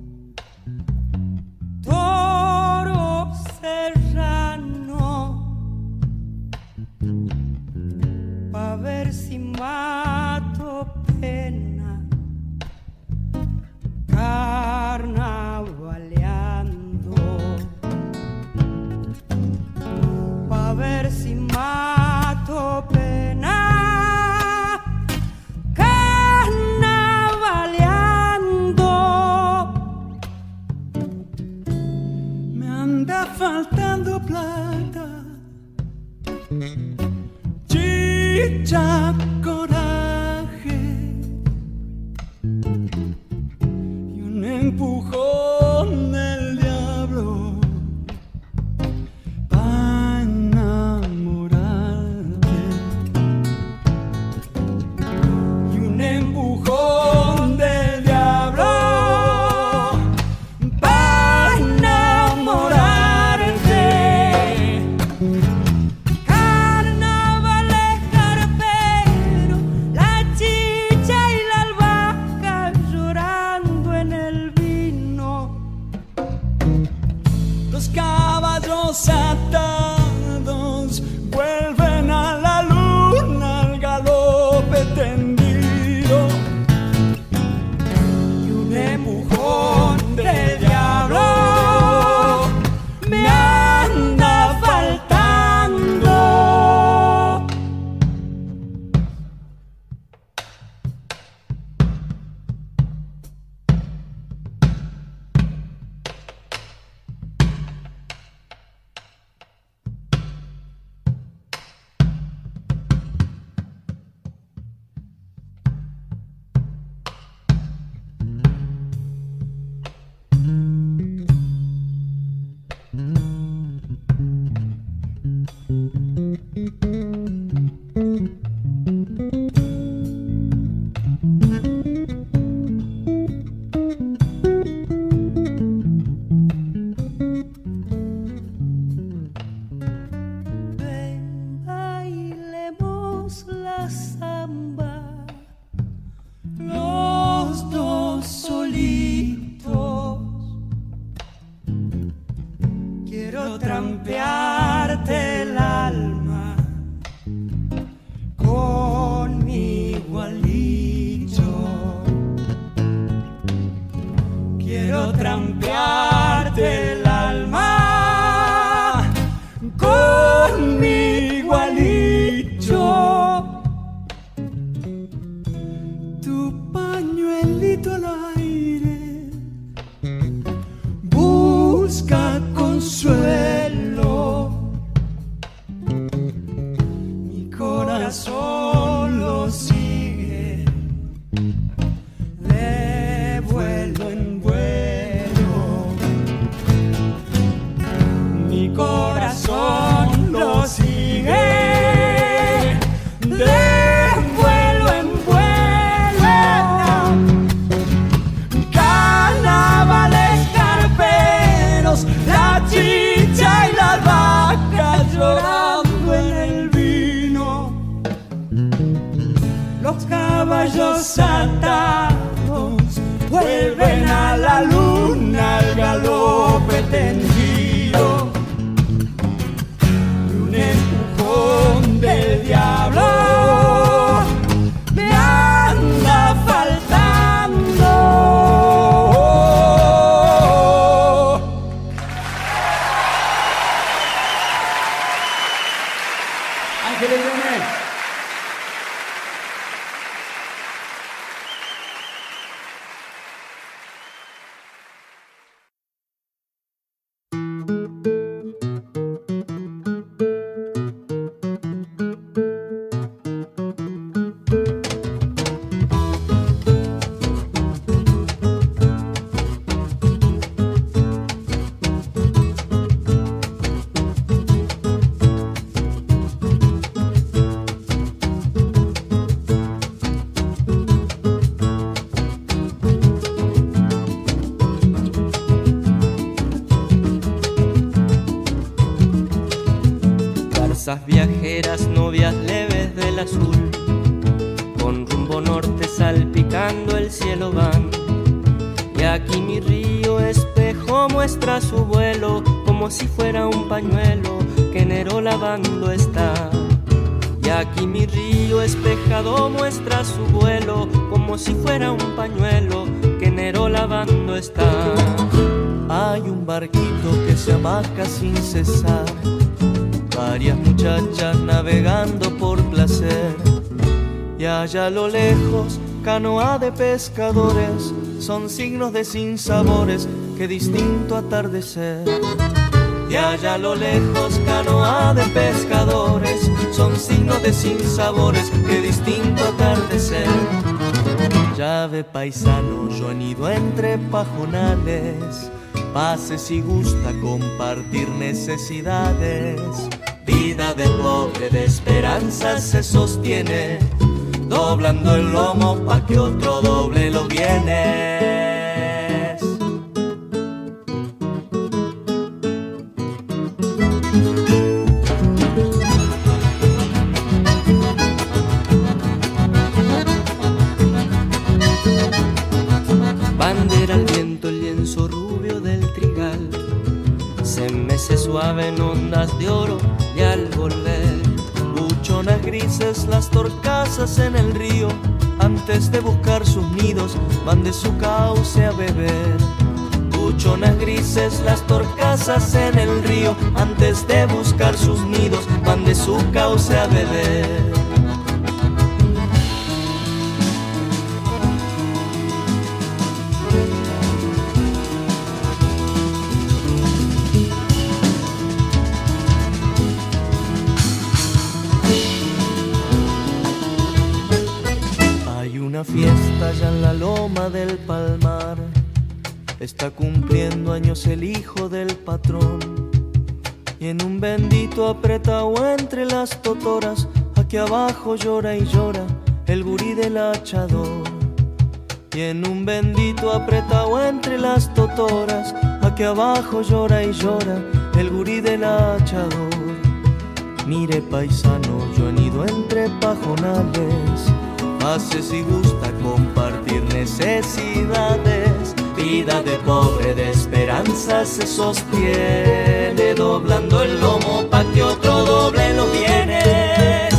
toro serrano, pa' ver si mato pena, carnavaleando, pa' ver si mato pena, carnavaleando. Me anda faltando plata, chicha, coraje y un empujón del diablo pa' enamorarte, y un empujón del diablo quiero trampearte el alma con mi igualito. Tu pañuelito al aire busca consuelo. Mi corazón lo sigue de vuelo en vuelo. Mi corazón lo sigue de vuelo en vuelo. Carnavales carperos, la chicha y las vacas llorando en el vino. Los caballos atados vuelven a la luna al galope tendido. Y un empujón del diablo me anda faltando. Ángeles René. Garzas viajeras, novias leves del azul, con rumbo norte salpicando el cielo van. Y aquí mi río espejo muestra su vuelo, como si fuera un pañuelo que enero lavando está. Y aquí mi río espejado muestra su vuelo, como si fuera un pañuelo que enero lavando está. Hay un barquito que se amaca sin cesar, varias muchachas navegando por placer. Y allá a lo lejos, canoa de pescadores, son signos de sinsabores, qué distinto atardecer. Y allá a lo lejos, canoa de pescadores, son signos de sinsabores, qué distinto atardecer. Ya ve paisano, yo anido entre pajonales, pase si gusta compartir necesidades. Vida de pobre de esperanza se sostiene, doblando el lomo pa' que otro doble los bienes. Bandera al viento, el lienzo rubio del trigal, se mece suave en ondas de oro. Y al volver, buchonas grises las torcasas en el río, antes de buscar sus nidos, van de su cauce a beber. Buchonas grises las torcasas en el río, antes de buscar sus nidos, van de su cauce a beber. Una fiesta allá en la loma del Palmar, está cumpliendo años el hijo del patrón. Y en un bendito apretado entre las totoras, aquí abajo llora y llora el gurí del hachador. Y en un bendito apretado entre las totoras, aquí abajo llora y llora el gurí del hachador. Mire paisano, yo anido entre pajonales, pase si gusta compartir necesidades. Vida de pobre de esperanza se sostiene, doblando el lomo pa' que otro doble los bienes.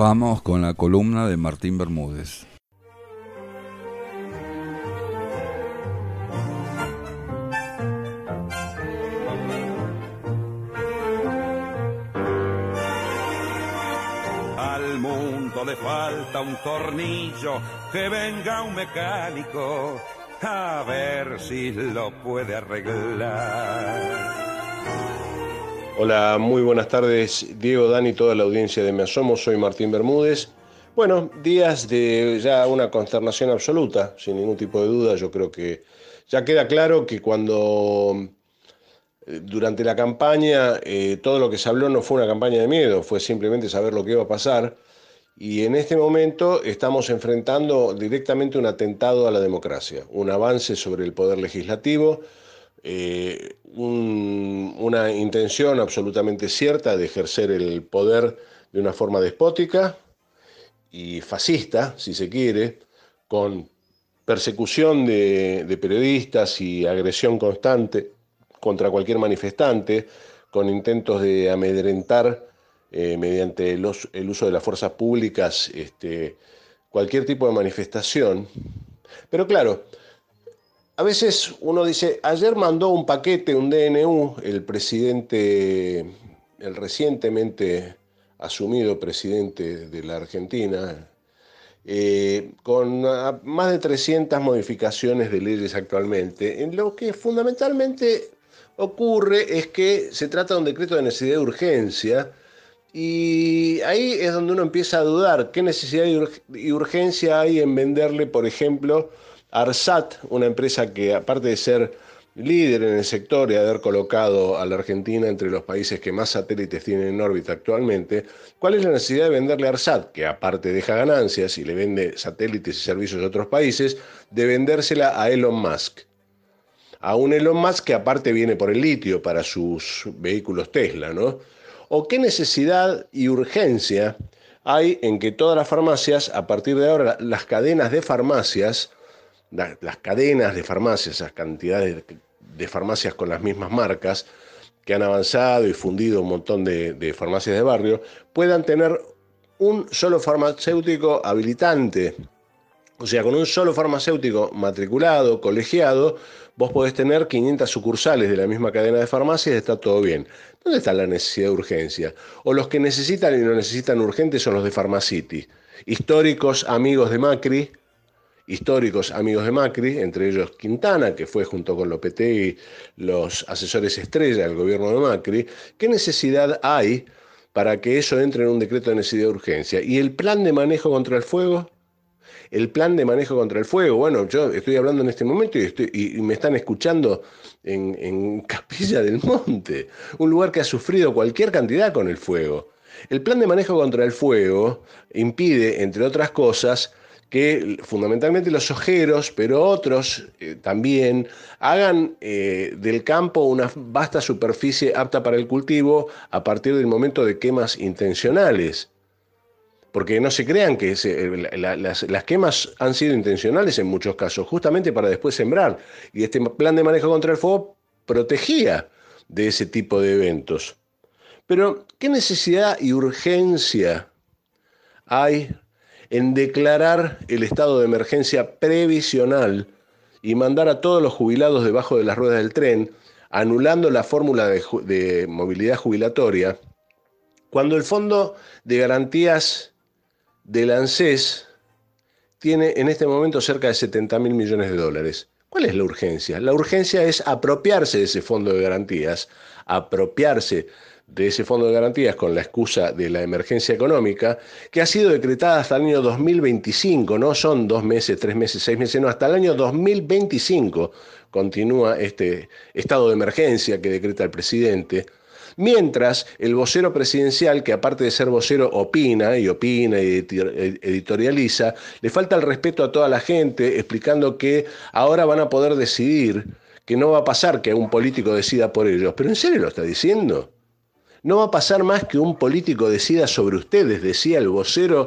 Vamos con la columna de Martín Bermúdez. Al mundo le falta un tornillo, que venga un mecánico a ver si lo puede arreglar. Hola, muy buenas tardes, Diego, Dani, toda la audiencia de Me Asomo, soy Martín Bermúdez. Bueno, días de ya una consternación absoluta, sin ningún tipo de duda. Yo creo que ya queda claro que cuando durante la campaña todo lo que se habló no fue una campaña de miedo, fue simplemente saber lo que iba a pasar. Y en este momento estamos enfrentando directamente un atentado a la democracia, un avance sobre el poder legislativo, una intención absolutamente cierta de ejercer el poder de una forma despótica y fascista, si se quiere, con persecución de periodistas y agresión constante contra cualquier manifestante, con intentos de amedrentar mediante el uso de las fuerzas públicas cualquier tipo de manifestación. Pero claro, a veces uno dice, ayer mandó un paquete, un DNU, el recientemente asumido presidente de la Argentina, con más de 300 modificaciones de leyes actualmente. En lo que fundamentalmente ocurre es que se trata de un decreto de necesidad y urgencia, y ahí es donde uno empieza a dudar qué necesidad y urgencia hay en venderle, por ejemplo, ARSAT, una empresa que aparte de ser líder en el sector y haber colocado a la Argentina entre los países que más satélites tienen en órbita actualmente, ¿cuál es la necesidad de venderle a ARSAT, que aparte deja ganancias y le vende satélites y servicios a otros países, de vendérsela a Elon Musk? A un Elon Musk que aparte viene por el litio para sus vehículos Tesla, ¿no? ¿O qué necesidad y urgencia hay en que todas las farmacias, a partir de ahora, las cadenas de farmacias, esas cantidades de farmacias con las mismas marcas que han avanzado y fundido un montón de farmacias de barrio, puedan tener un solo farmacéutico habilitante? O sea, con un solo farmacéutico matriculado, colegiado, vos podés tener 500 sucursales de la misma cadena de farmacias y está todo bien. ¿Dónde está la necesidad de urgencia? O los que necesitan y no necesitan urgente son los de Pharmacity, históricos amigos de Macri, entre ellos Quintana, que fue junto con Lopetegui los asesores estrella del gobierno de Macri. ¿Qué necesidad hay para que eso entre en un decreto de necesidad de urgencia? ¿Y el plan de manejo contra el fuego? Bueno, yo estoy hablando en este momento y me están escuchando en Capilla del Monte, un lugar que ha sufrido cualquier cantidad con el fuego. El plan de manejo contra el fuego impide, entre otras cosas, que fundamentalmente los ojeros, pero otros también, hagan del campo una vasta superficie apta para el cultivo a partir del momento de quemas intencionales. Porque no se crean que las quemas han sido intencionales en muchos casos, justamente para después sembrar. Y este plan de manejo contra el fuego protegía de ese tipo de eventos. Pero, ¿qué necesidad y urgencia hay en declarar el estado de emergencia previsional y mandar a todos los jubilados debajo de las ruedas del tren, anulando la fórmula de movilidad jubilatoria, cuando el Fondo de Garantías del ANSES tiene en este momento cerca de 70.000 millones de dólares? ¿Cuál es la urgencia? La urgencia es apropiarse de ese fondo de garantías, con la excusa de la emergencia económica, que ha sido decretada hasta el año 2025, no son 2 meses, 3 meses, 6 meses, no, hasta el año 2025 continúa este estado de emergencia que decreta el presidente. Mientras el vocero presidencial, que aparte de ser vocero opina y editorializa, le falta el respeto a toda la gente, explicando que ahora van a poder decidir, que no va a pasar que un político decida por ellos. ¿Pero en serio lo está diciendo? No va a pasar más que un político decida sobre ustedes, decía el vocero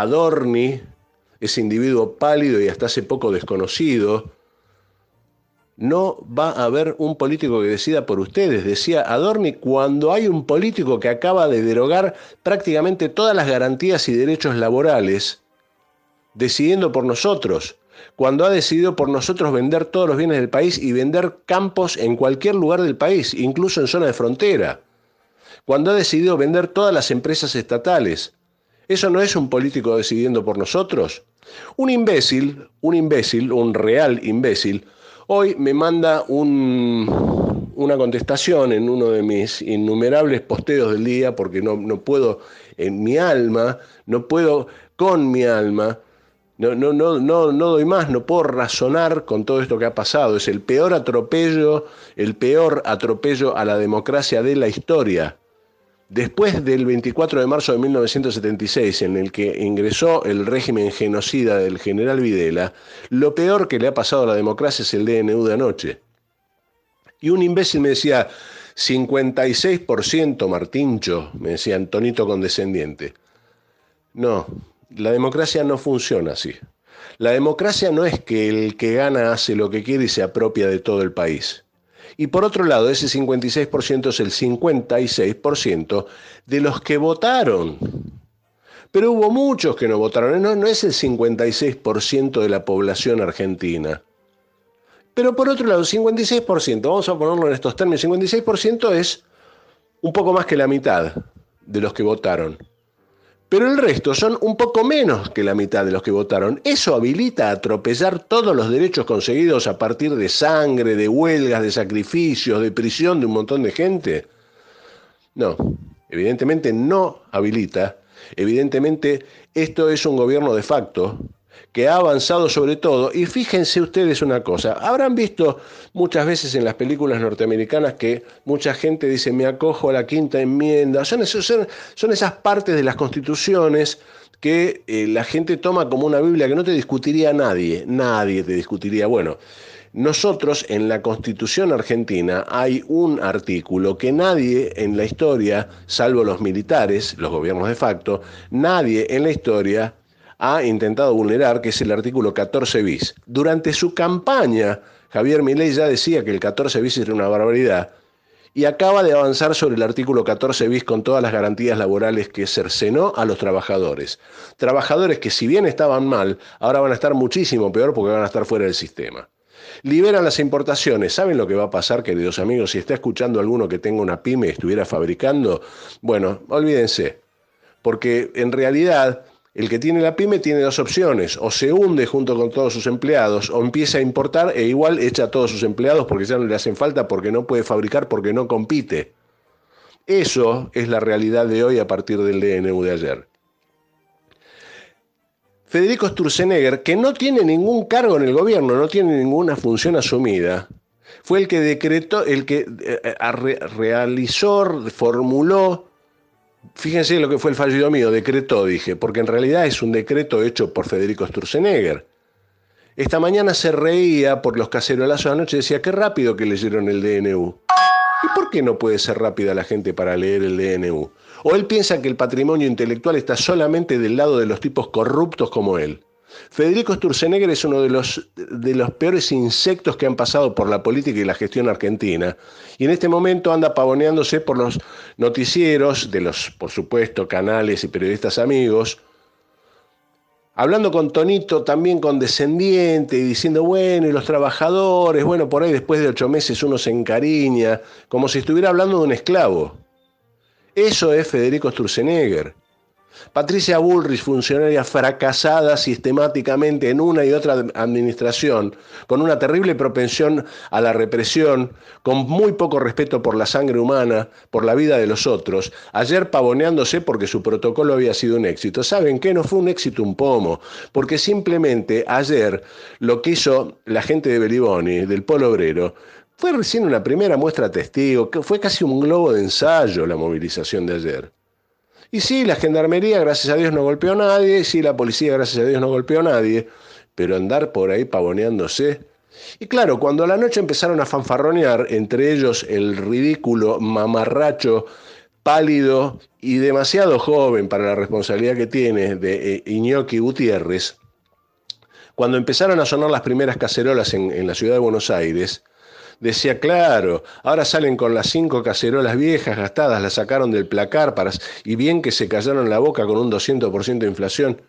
Adorni, ese individuo pálido y hasta hace poco desconocido, No va a haber un político que decida por ustedes. Decía Adorni, cuando hay un político que acaba de derogar prácticamente todas las garantías y derechos laborales, decidiendo por nosotros, cuando ha decidido por nosotros vender todos los bienes del país y vender campos en cualquier lugar del país, incluso en zona de frontera, cuando ha decidido vender todas las empresas estatales. ¿Eso no es un político decidiendo por nosotros? Un imbécil, un real imbécil, hoy me manda una contestación en uno de mis innumerables posteos del día, porque no puedo en mi alma, no puedo con mi alma, no doy más, no puedo razonar con todo esto que ha pasado. Es el peor atropello a la democracia de la historia. Después del 24 de marzo de 1976, en el que ingresó el régimen genocida del general Videla, lo peor que le ha pasado a la democracia es el DNU de anoche. Y un imbécil me decía, 56% Martincho, me decía Antonito condescendiente. No, la democracia no funciona así. La democracia no es que el que gana hace lo que quiere y se apropia de todo el país. Y por otro lado, ese 56% es el 56% de los que votaron. Pero hubo muchos que no votaron. No es el 56% de la población argentina. Pero por otro lado, 56%, vamos a ponerlo en estos términos, 56% es un poco más que la mitad de los que votaron. Pero el resto son un poco menos que la mitad de los que votaron. ¿Eso habilita a atropellar todos los derechos conseguidos a partir de sangre, de huelgas, de sacrificios, de prisión de un montón de gente? No, evidentemente no habilita. Evidentemente esto es un gobierno de facto que ha avanzado sobre todo. Y fíjense ustedes una cosa, habrán visto muchas veces en las películas norteamericanas que mucha gente dice me acojo a la quinta enmienda. Son esas partes de las constituciones que la gente toma como una Biblia que no te discutiría nadie te discutiría. Bueno, nosotros en la Constitución argentina hay un artículo que nadie en la historia, salvo los militares, los gobiernos de facto, nadie en la historia ha intentado vulnerar, que es el artículo 14 bis. Durante su campaña, Javier Milei ya decía que el 14 bis era una barbaridad y acaba de avanzar sobre el artículo 14 bis con todas las garantías laborales que cercenó a los trabajadores. Trabajadores que si bien estaban mal, ahora van a estar muchísimo peor porque van a estar fuera del sistema. Liberan las importaciones. ¿Saben lo que va a pasar, queridos amigos? Si está escuchando alguno que tenga una pyme y estuviera fabricando, bueno, olvídense, porque en realidad el que tiene la pyme tiene dos opciones, o se hunde junto con todos sus empleados, o empieza a importar e igual echa a todos sus empleados porque ya no le hacen falta, porque no puede fabricar, porque no compite. Eso es la realidad de hoy a partir del DNU de ayer. Federico Sturzenegger, que no tiene ningún cargo en el gobierno, no tiene ninguna función asumida, fue el que decretó, el que realizó, formuló. Fíjense lo que fue el fallido mío, decretó, dije, porque en realidad es un decreto hecho por Federico Sturzenegger. Esta mañana se reía por los cacerolazos de anoche, decía, qué rápido que leyeron el DNU. ¿Y por qué no puede ser rápida la gente para leer el DNU? ¿O él piensa que el patrimonio intelectual está solamente del lado de los tipos corruptos como él? Federico Sturzenegger es uno de los peores insectos que han pasado por la política y la gestión argentina. Y en este momento anda pavoneándose por los noticieros de los, por supuesto, canales y periodistas amigos, hablando con tonito también condescendiente y diciendo, bueno, y los trabajadores, bueno, por ahí después de 8 meses uno se encariña, como si estuviera hablando de un esclavo. Eso es Federico Sturzenegger. Patricia Bullrich, funcionaria fracasada sistemáticamente en una y otra administración, con una terrible propensión a la represión, con muy poco respeto por la sangre humana, por la vida de los otros, ayer pavoneándose porque su protocolo había sido un éxito. ¿Saben qué? No fue un éxito un pomo, porque simplemente ayer lo que hizo la gente de Beliboni, del Polo Obrero, fue recién una primera muestra testigo, que fue casi un globo de ensayo la movilización de ayer. Y sí, la gendarmería, gracias a Dios, no golpeó a nadie, y sí, la policía, gracias a Dios, no golpeó a nadie, pero andar por ahí pavoneándose. Y claro, cuando a la noche empezaron a fanfarronear, entre ellos el ridículo mamarracho, pálido y demasiado joven para la responsabilidad que tiene de Iñaki Gutiérrez, Cuando empezaron a sonar las primeras cacerolas en la ciudad de Buenos Aires, decía, claro, ahora salen con las 5 cacerolas viejas gastadas, las sacaron del placar y bien que se callaron la boca con un 200% de inflación.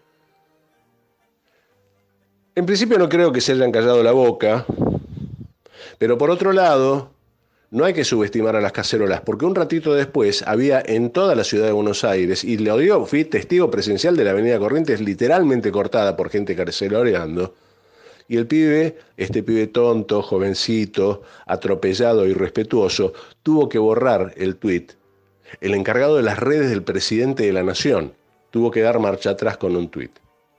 En principio no creo que se hayan callado la boca, pero por otro lado, no hay que subestimar a las cacerolas, porque un ratito después había en toda la ciudad de Buenos Aires, y lo digo, fui testigo presencial de la avenida Corrientes literalmente cortada por gente caceroleando, y el pibe, este pibe tonto, jovencito, atropellado, irrespetuoso, tuvo que borrar el tuit. El encargado de las redes del presidente de la Nación tuvo que dar marcha atrás con un tuit.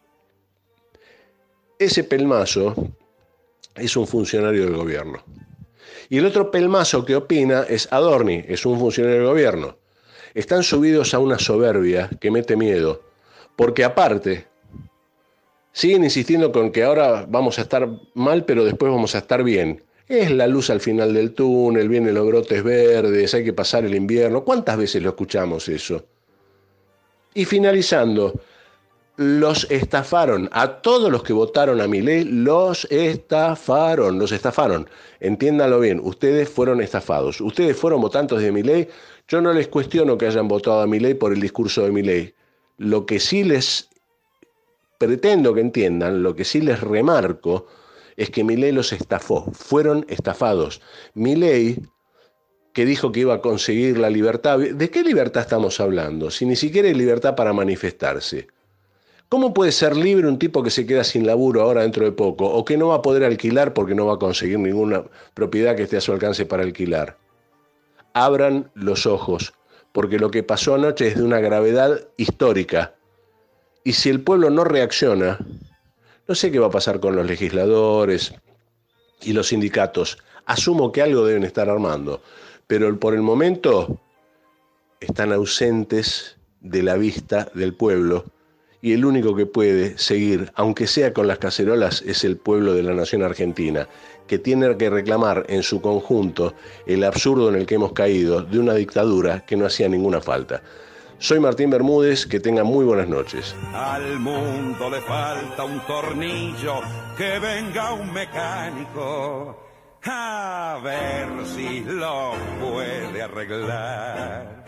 Ese pelmazo es un funcionario del gobierno. Y el otro pelmazo que opina es Adorni, es un funcionario del gobierno. Están subidos a una soberbia que mete miedo, porque aparte siguen insistiendo con que ahora vamos a estar mal, pero después vamos a estar bien. Es la luz al final del túnel, vienen los brotes verdes, hay que pasar el invierno. ¿Cuántas veces lo escuchamos eso? Y finalizando, los estafaron. A todos los que votaron a Milei, los estafaron. Entiéndanlo bien, ustedes fueron estafados. Ustedes fueron votantes de Milei. Yo no les cuestiono que hayan votado a Milei por el discurso de Milei. Lo que sí les pretendo que entiendan, lo que sí les remarco, es que Milei los estafó. Fueron estafados. Milei, que dijo que iba a conseguir la libertad. ¿De qué libertad estamos hablando? Si ni siquiera hay libertad para manifestarse. ¿Cómo puede ser libre un tipo que se queda sin laburo ahora dentro de poco o que no va a poder alquilar porque no va a conseguir ninguna propiedad que esté a su alcance para alquilar? Abran los ojos, porque lo que pasó anoche es de una gravedad histórica. Y si el pueblo no reacciona, no sé qué va a pasar con los legisladores y los sindicatos. Asumo que algo deben estar armando, pero por el momento están ausentes de la vista del pueblo. Y el único que puede seguir, aunque sea con las cacerolas, es el pueblo de la nación argentina, que tiene que reclamar en su conjunto el absurdo en el que hemos caído de una dictadura que no hacía ninguna falta. Soy Martín Bermúdez, que tengan muy buenas noches. Al mundo le falta un tornillo, que venga un mecánico a ver si lo puede arreglar.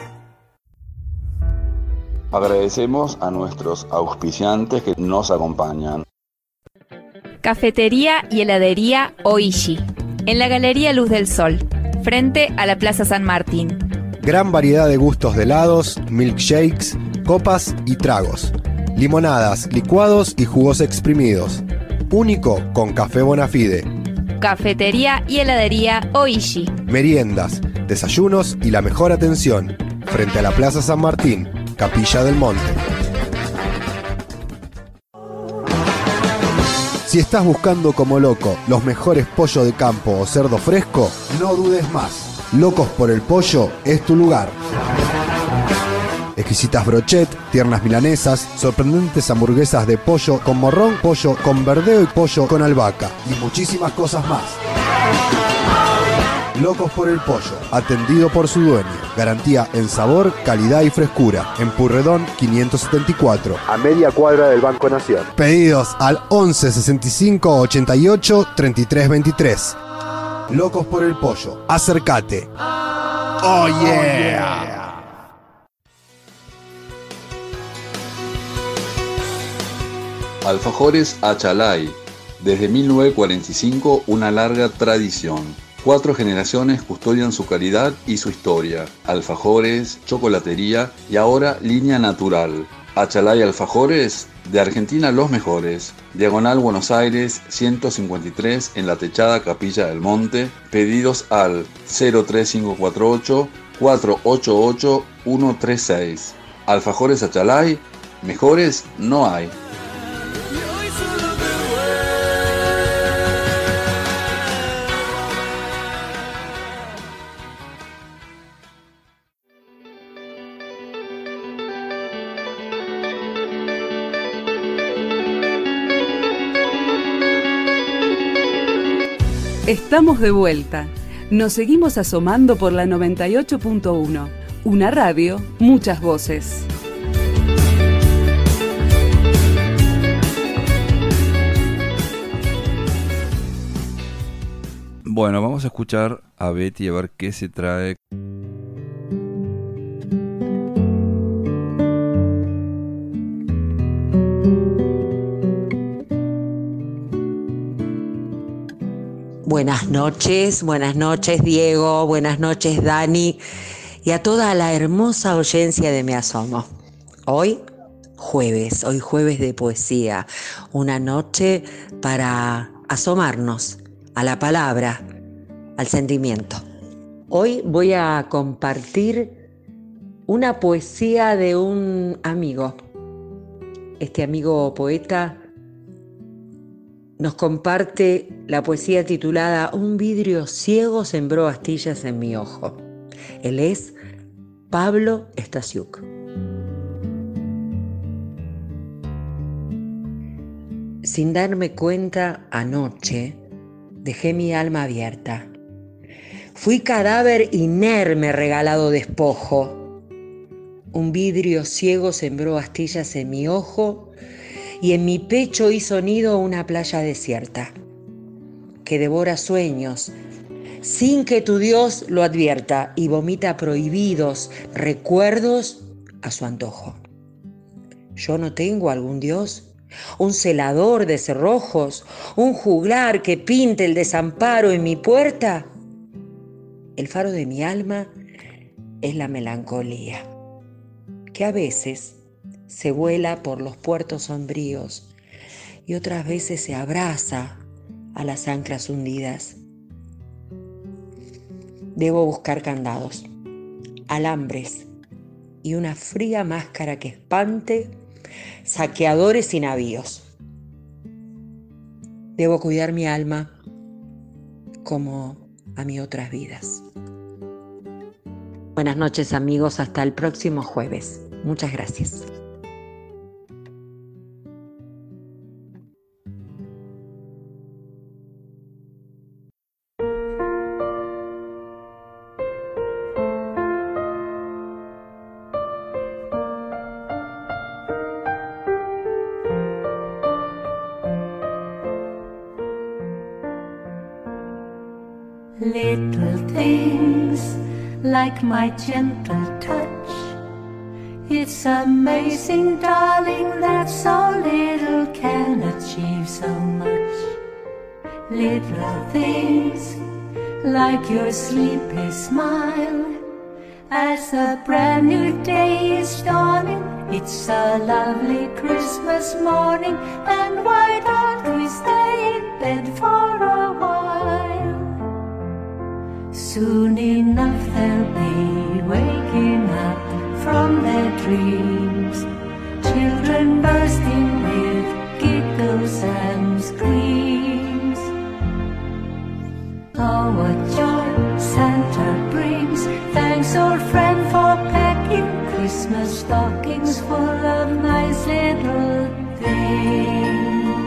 Agradecemos a nuestros auspiciantes que nos acompañan. Cafetería y heladería Oishi, en la Galería Luz del Sol, frente a la Plaza San Martín. Gran variedad de gustos de helados, milkshakes, copas y tragos. Limonadas, licuados y jugos exprimidos. Único con café Bonafide. Cafetería y heladería Oishi. Meriendas, desayunos y la mejor atención. Frente a la Plaza San Martín, Capilla del Monte. Si estás buscando como loco los mejores pollos de campo o cerdo fresco, no dudes más. Locos por el Pollo es tu lugar. Exquisitas brochet, tiernas milanesas, sorprendentes hamburguesas de pollo con morrón, pollo con verdeo y pollo con albahaca y muchísimas cosas más. Locos por el Pollo, atendido por su dueño. Garantía en sabor, calidad y frescura. En Purredón 574, a media cuadra del Banco Nación. Pedidos al 11 65 88 33 23. Locos por el Pollo, acércate. Oh yeah. Alfajores Achalay, desde 1945 una larga tradición. 4 generaciones custodian su calidad y su historia. Alfajores, chocolatería y ahora línea natural. Achalay Alfajores, de Argentina los mejores. Diagonal Buenos Aires 153 en la techada Capilla del Monte. Pedidos al 03548 488 136. Alfajores Achalay, mejores no hay. Estamos de vuelta. Nos seguimos asomando por la 98.1. Una radio, muchas voces. Bueno, vamos a escuchar a Betty a ver qué se trae. Buenas noches Diego, buenas noches Dani y a toda la hermosa audiencia de Me Asomo. Hoy jueves de poesía, una noche para asomarnos a la palabra, al sentimiento. Hoy voy a compartir una poesía de un amigo. Este amigo poeta nos comparte la poesía titulada Un vidrio ciego sembró astillas en mi ojo. Él es Pablo Stasiuk. Sin darme cuenta, anoche dejé mi alma abierta. Fui cadáver inerme regalado despojo. Un vidrio ciego sembró astillas en mi ojo y en mi pecho hizo nido una playa desierta que devora sueños sin que tu Dios lo advierta y vomita prohibidos recuerdos a su antojo. Yo no tengo algún Dios, un celador de cerrojos, un juglar que pinte el desamparo en mi puerta. El faro de mi alma es la melancolía, que a veces se vuela por los puertos sombríos y otras veces se abraza a las anclas hundidas. Debo buscar candados, alambres y una fría máscara que espante saqueadores y navíos. Debo cuidar mi alma como a mis otras vidas. Buenas noches amigos, hasta el próximo jueves. Muchas gracias. Little things like my gentle touch. It's amazing, darling, that so little can achieve so much. Little things like your sleepy smile. As a brand new day is dawning, it's a lovely Christmas morning, and why don't we stay in bed for a while? Soon enough they'll be waking up from their dreams, children bursting with giggles and screams. Oh, what joy Santa brings! Thanks, old friend, for packing Christmas stockings full of nice little things.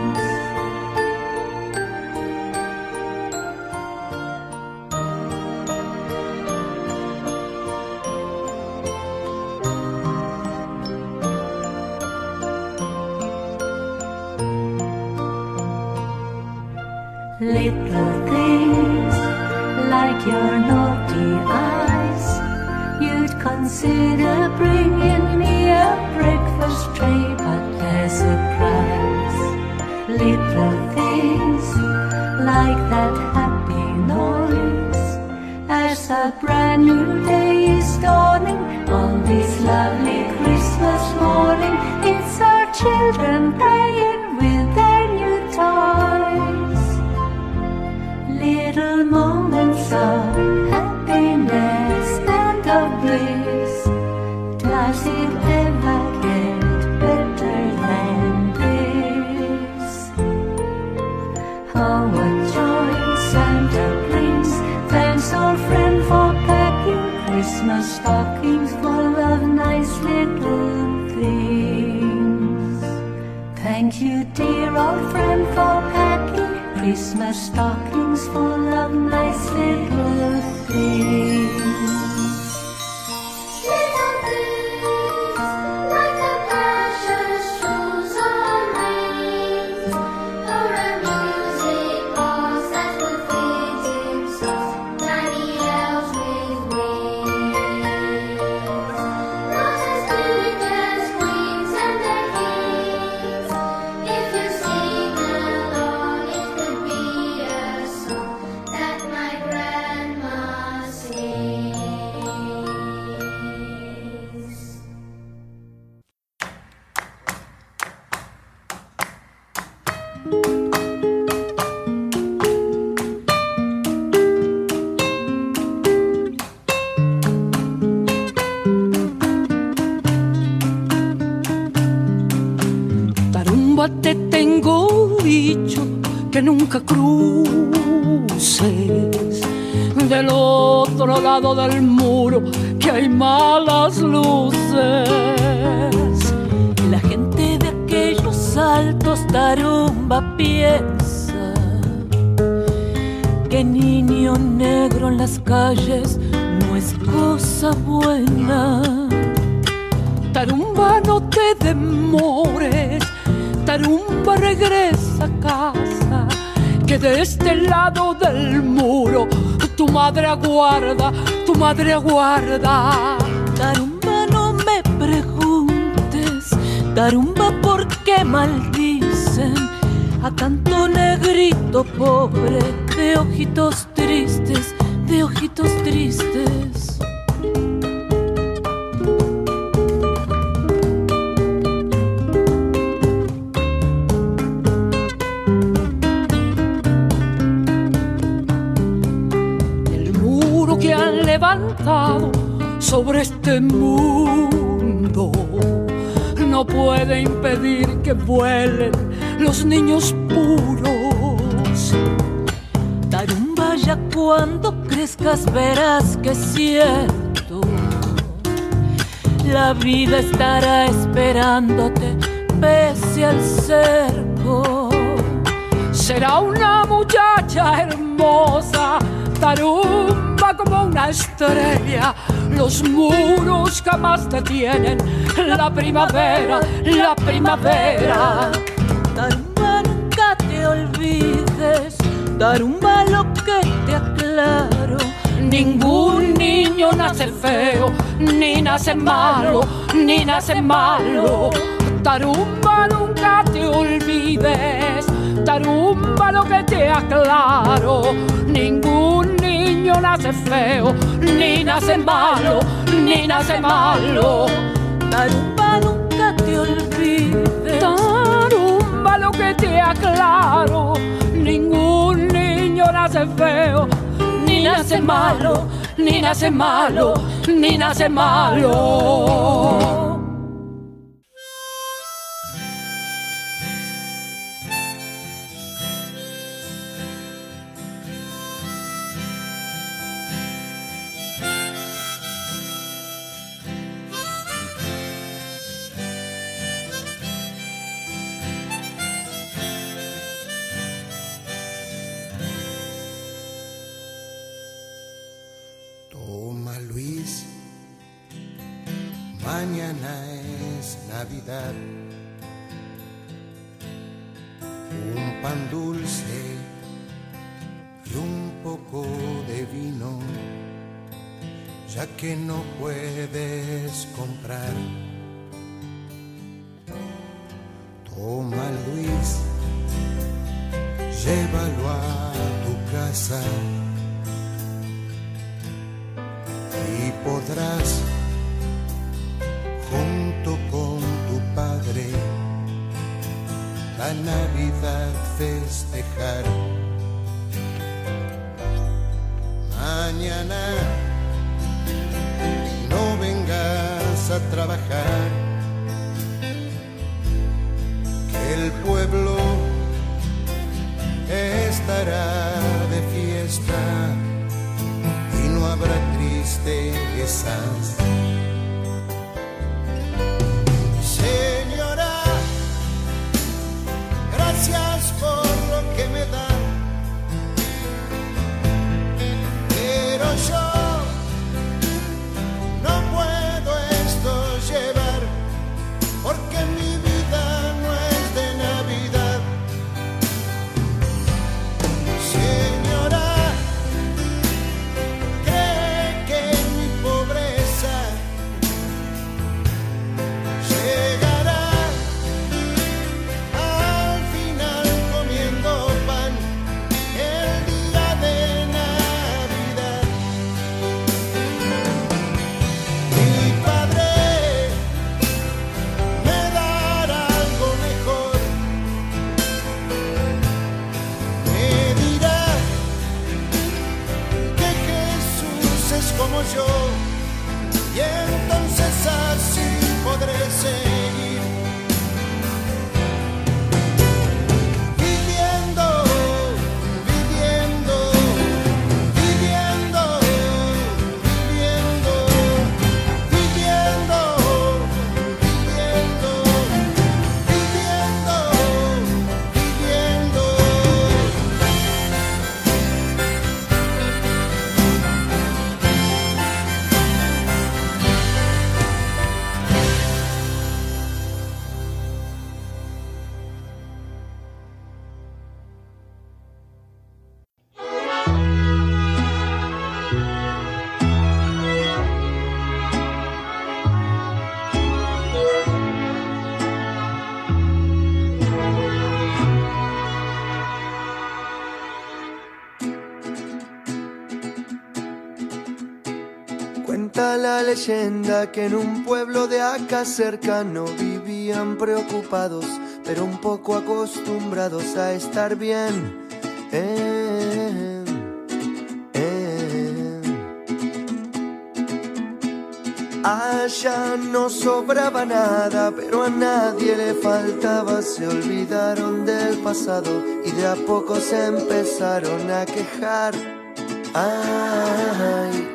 Little things like your naughty eyes, you'd consider bringing me a breakfast tray, but there's a price. Little things like that happy noise as a brand new day is dawning on this lovely Christmas morning. It's our children playing with their new toys. Little moments of happiness and of bliss. Does it ever get better than this? Oh, what joy Santa brings! Thanks, old friend, for packing Christmas stockings full of nice little things. Thank you, dear old friend, for packing Christmas stockings full of nice little things. Little things like the precious jewels on rings, or a music box that will fit in nunca cruces del otro lado del muro, que hay malas luces. La gente de aquellos altos tarumba piensa que niño negro en las calles no es cosa buena. Tarumba, no te demores, Tarumba, regresa a casa, que de este lado del muro tu madre aguarda, tu madre aguarda. Tarumba, no me preguntes, Tarumba, ¿por qué maldicen a tanto negrito pobre de ojitos tristes, de ojitos tristes? Levantado sobre este mundo no puede impedir que vuelen los niños puros. Tarumba, ya cuando crezcas verás que es cierto, la vida estará esperándote pese al cerco. Será una muchacha hermosa, Tarumba, como una estrella. Los muros jamás detienen la primavera, la primavera. Tarumba, nunca te olvides, Tarumba, lo que te aclaro: ningún niño nace feo, ni nace malo, ni nace malo. Tarumba, nunca te olvides, Tarumba, lo que te aclaro: ningún niño nace feo, ni nace malo, ni nace malo. Tarumba, nunca te olvides, Tarumba, lo que te aclaro: ningún niño nace feo, ni nace malo, ni nace malo, ni nace malo. Mañana es Navidad, un pan dulce y un poco de vino, ya que no puedes comprar. Toma, Luis, llévalo a tu casa y podrás, junto con tu padre, la Navidad festejar. Mañana no vengas a trabajar, que el pueblo estará de fiesta y no habrá tristezas. Señora, gracias por lo que me dan, pero yo no puedo esto llevar, porque mi vida no es de Navidad. Señora, cree que mi pobreza Cuenta la leyenda que en un pueblo de acá cercano vivían preocupados, pero un poco acostumbrados a estar bien. Allá no sobraba nada, pero a nadie le faltaba. Se olvidaron del pasado y de a poco se empezaron a quejar. Ay.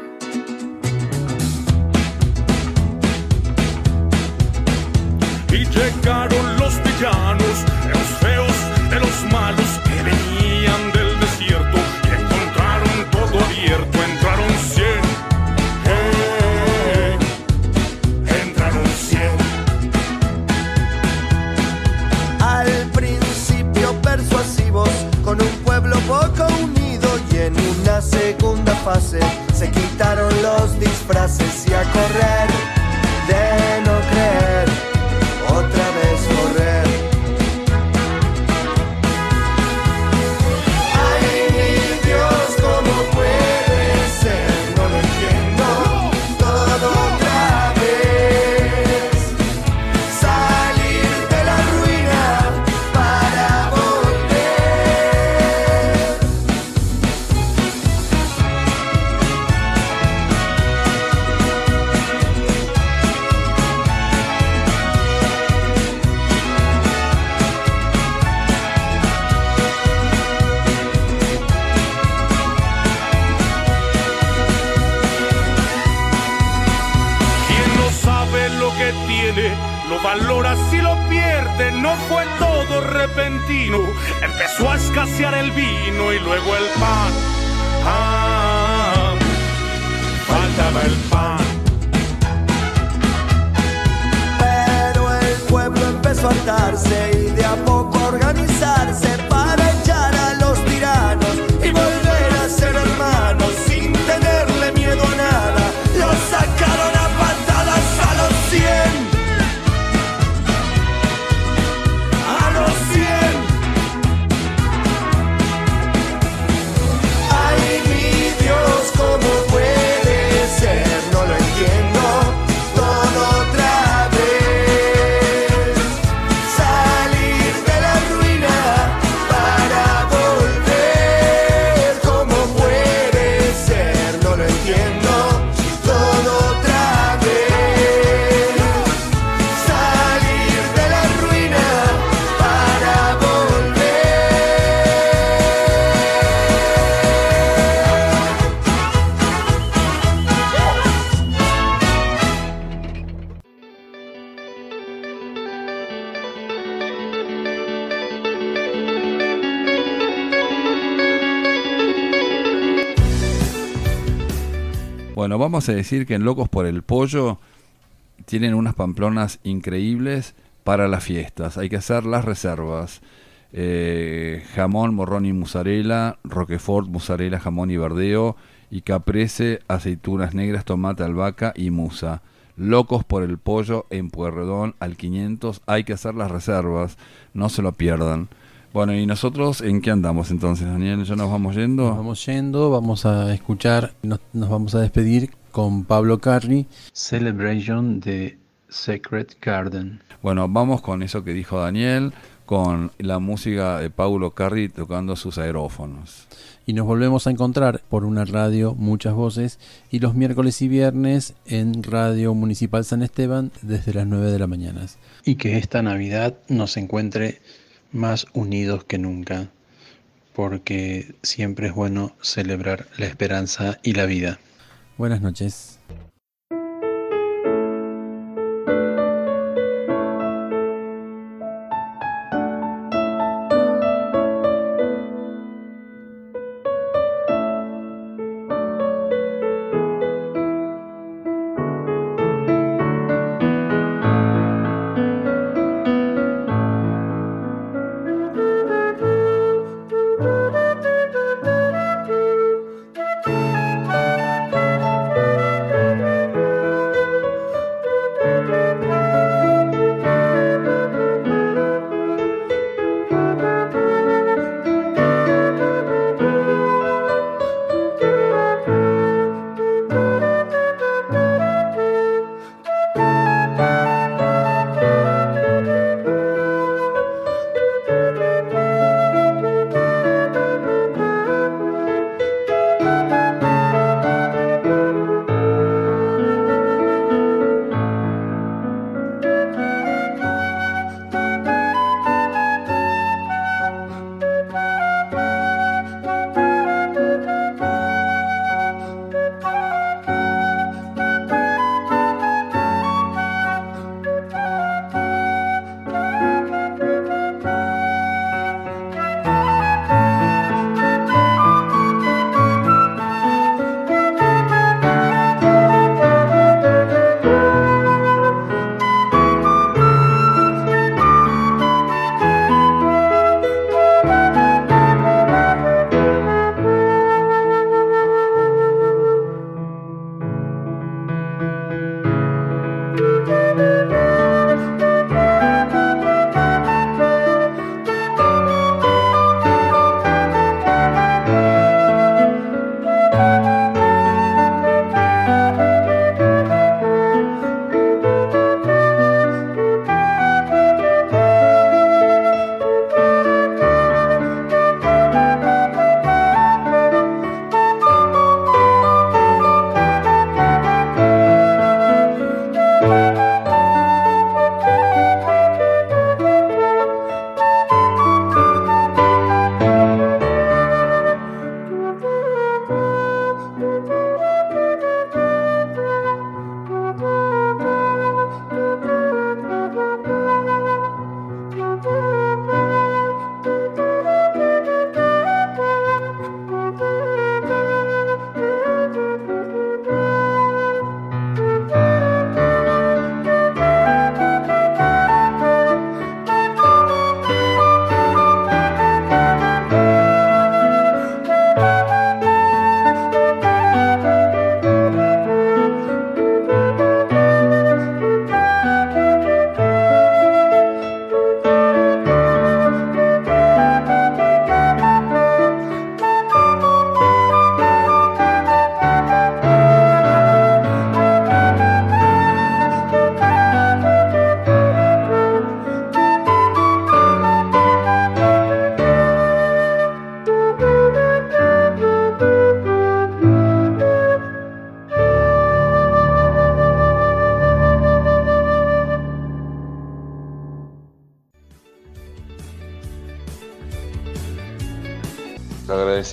Y llegaron los villanos, los feos de los malos que venían del desierto y encontraron todo abierto. Entraron 100, entraron 100. Al principio persuasivos, con un pueblo poco unido, y en una segunda fase se quitaron los disfraces y a correr de no creer. Otra vez correr. Ay, mi Dios, ¿cómo puede ser? No lo entiendo. Todo otra vez. Salir de la ruina para lo valora si lo pierde, no fue todo repentino. Empezó a escasear el vino y luego el pan. Faltaba el pan. Pero el pueblo empezó a hartarse y de a poco a organizarse para echar a los tiranos y volver a ser hermanos sin tenerle miedo a nada. Los sacaron a patadas a los 100. ¿Cómo puede ser? No lo entiendo. Todo otra vez. Salir de la ruina para volver. ¿Cómo puede ser? No lo entiendo. Todo otra vez. Salir de la ruina para Bueno, vamos a decir que en Locos por el Pollo tienen unas pamplonas increíbles para las fiestas. Hay que hacer las reservas. Jamón, morrón y mozzarella, roquefort, mozzarella, jamón y verdeo, y caprese, aceitunas negras, tomate, albahaca y musa. Locos por el Pollo en Pueyrredón al 500. Hay que hacer las reservas, no se lo pierdan. Bueno, ¿y nosotros en qué andamos entonces, Daniel? ¿Ya nos vamos yendo? Nos vamos yendo, vamos a escuchar, nos vamos a despedir con Pablo Carri, Celebration de Sacred Garden. Bueno, vamos con eso que dijo Daniel, con la música de Paulo Carri tocando sus aerófonos. Y nos volvemos a encontrar por una radio Muchas Voces y los miércoles y viernes en Radio Municipal San Esteban desde las 9 de la mañana. Y que esta Navidad nos encuentre más unidos que nunca, porque siempre es bueno celebrar la esperanza y la vida. Buenas noches.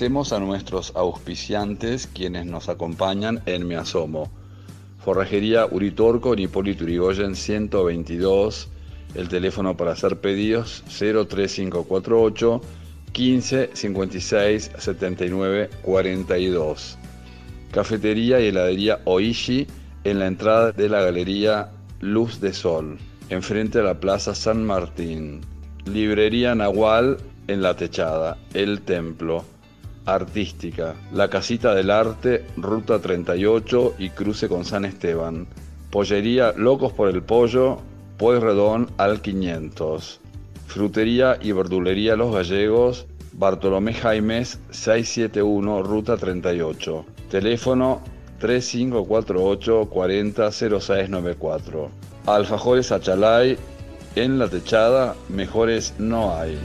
Agradecemos a nuestros auspiciantes quienes nos acompañan en Me Asomo. Forrajería Uritorco en Hipólito Yrigoyen 122. El teléfono para hacer pedidos 03548 15 56 79 42. Cafetería y heladería Oishi en la entrada de la galería Luz de Sol, enfrente a la Plaza San Martín. Librería Nahual en La Techada, El Templo. Artística, La Casita del Arte, Ruta 38 y cruce con San Esteban. Pollería Locos por el Pollo, Pueyrredón al 500. Frutería y verdulería Los Gallegos, Bartolomé Jaimes 671, Ruta 38. Teléfono 3548 40 0694. Alfajores Achalay en La Techada, mejores no hay.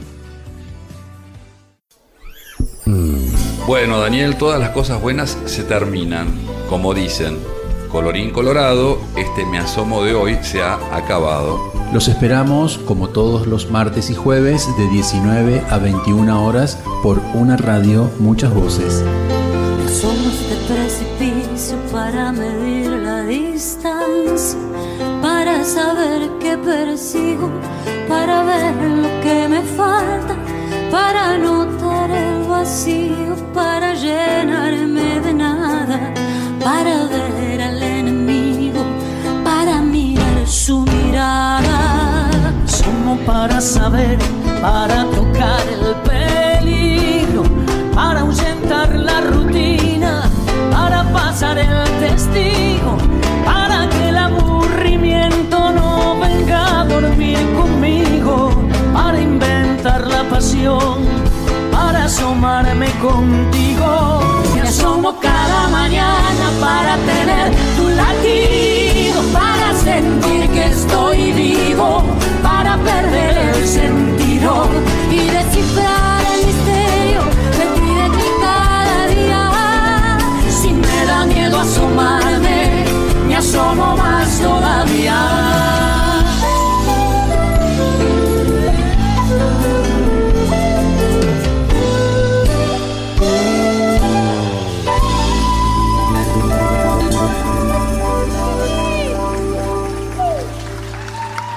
Bueno, Daniel, todas las cosas buenas se terminan, como dicen. Colorín colorado, este Me Asomo de hoy se ha acabado. Los esperamos como todos los martes y jueves de 19 a 21 horas por una radio, muchas voces. Somos de precipicio para medir la distancia, para saber qué persigo, para ver lo que me falta, para notar el vacío, para llenarme de nada, para ver al enemigo, para mirar su mirada. Somos para saber, para tocar el peligro, para ahuyentar la rutina, para pasar el testigo, para que el aburrimiento no venga a dormir conmigo, para inventar la pasión, para asomarme contigo. Me asomo cada mañana para tener tu latido, para sentir que estoy vivo, para perder el sentido y descifrar el misterio de ti, de ti cada día. Si me da miedo asomarme, me asomo más todavía.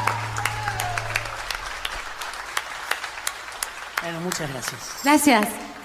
Bueno, muchas gracias. Gracias.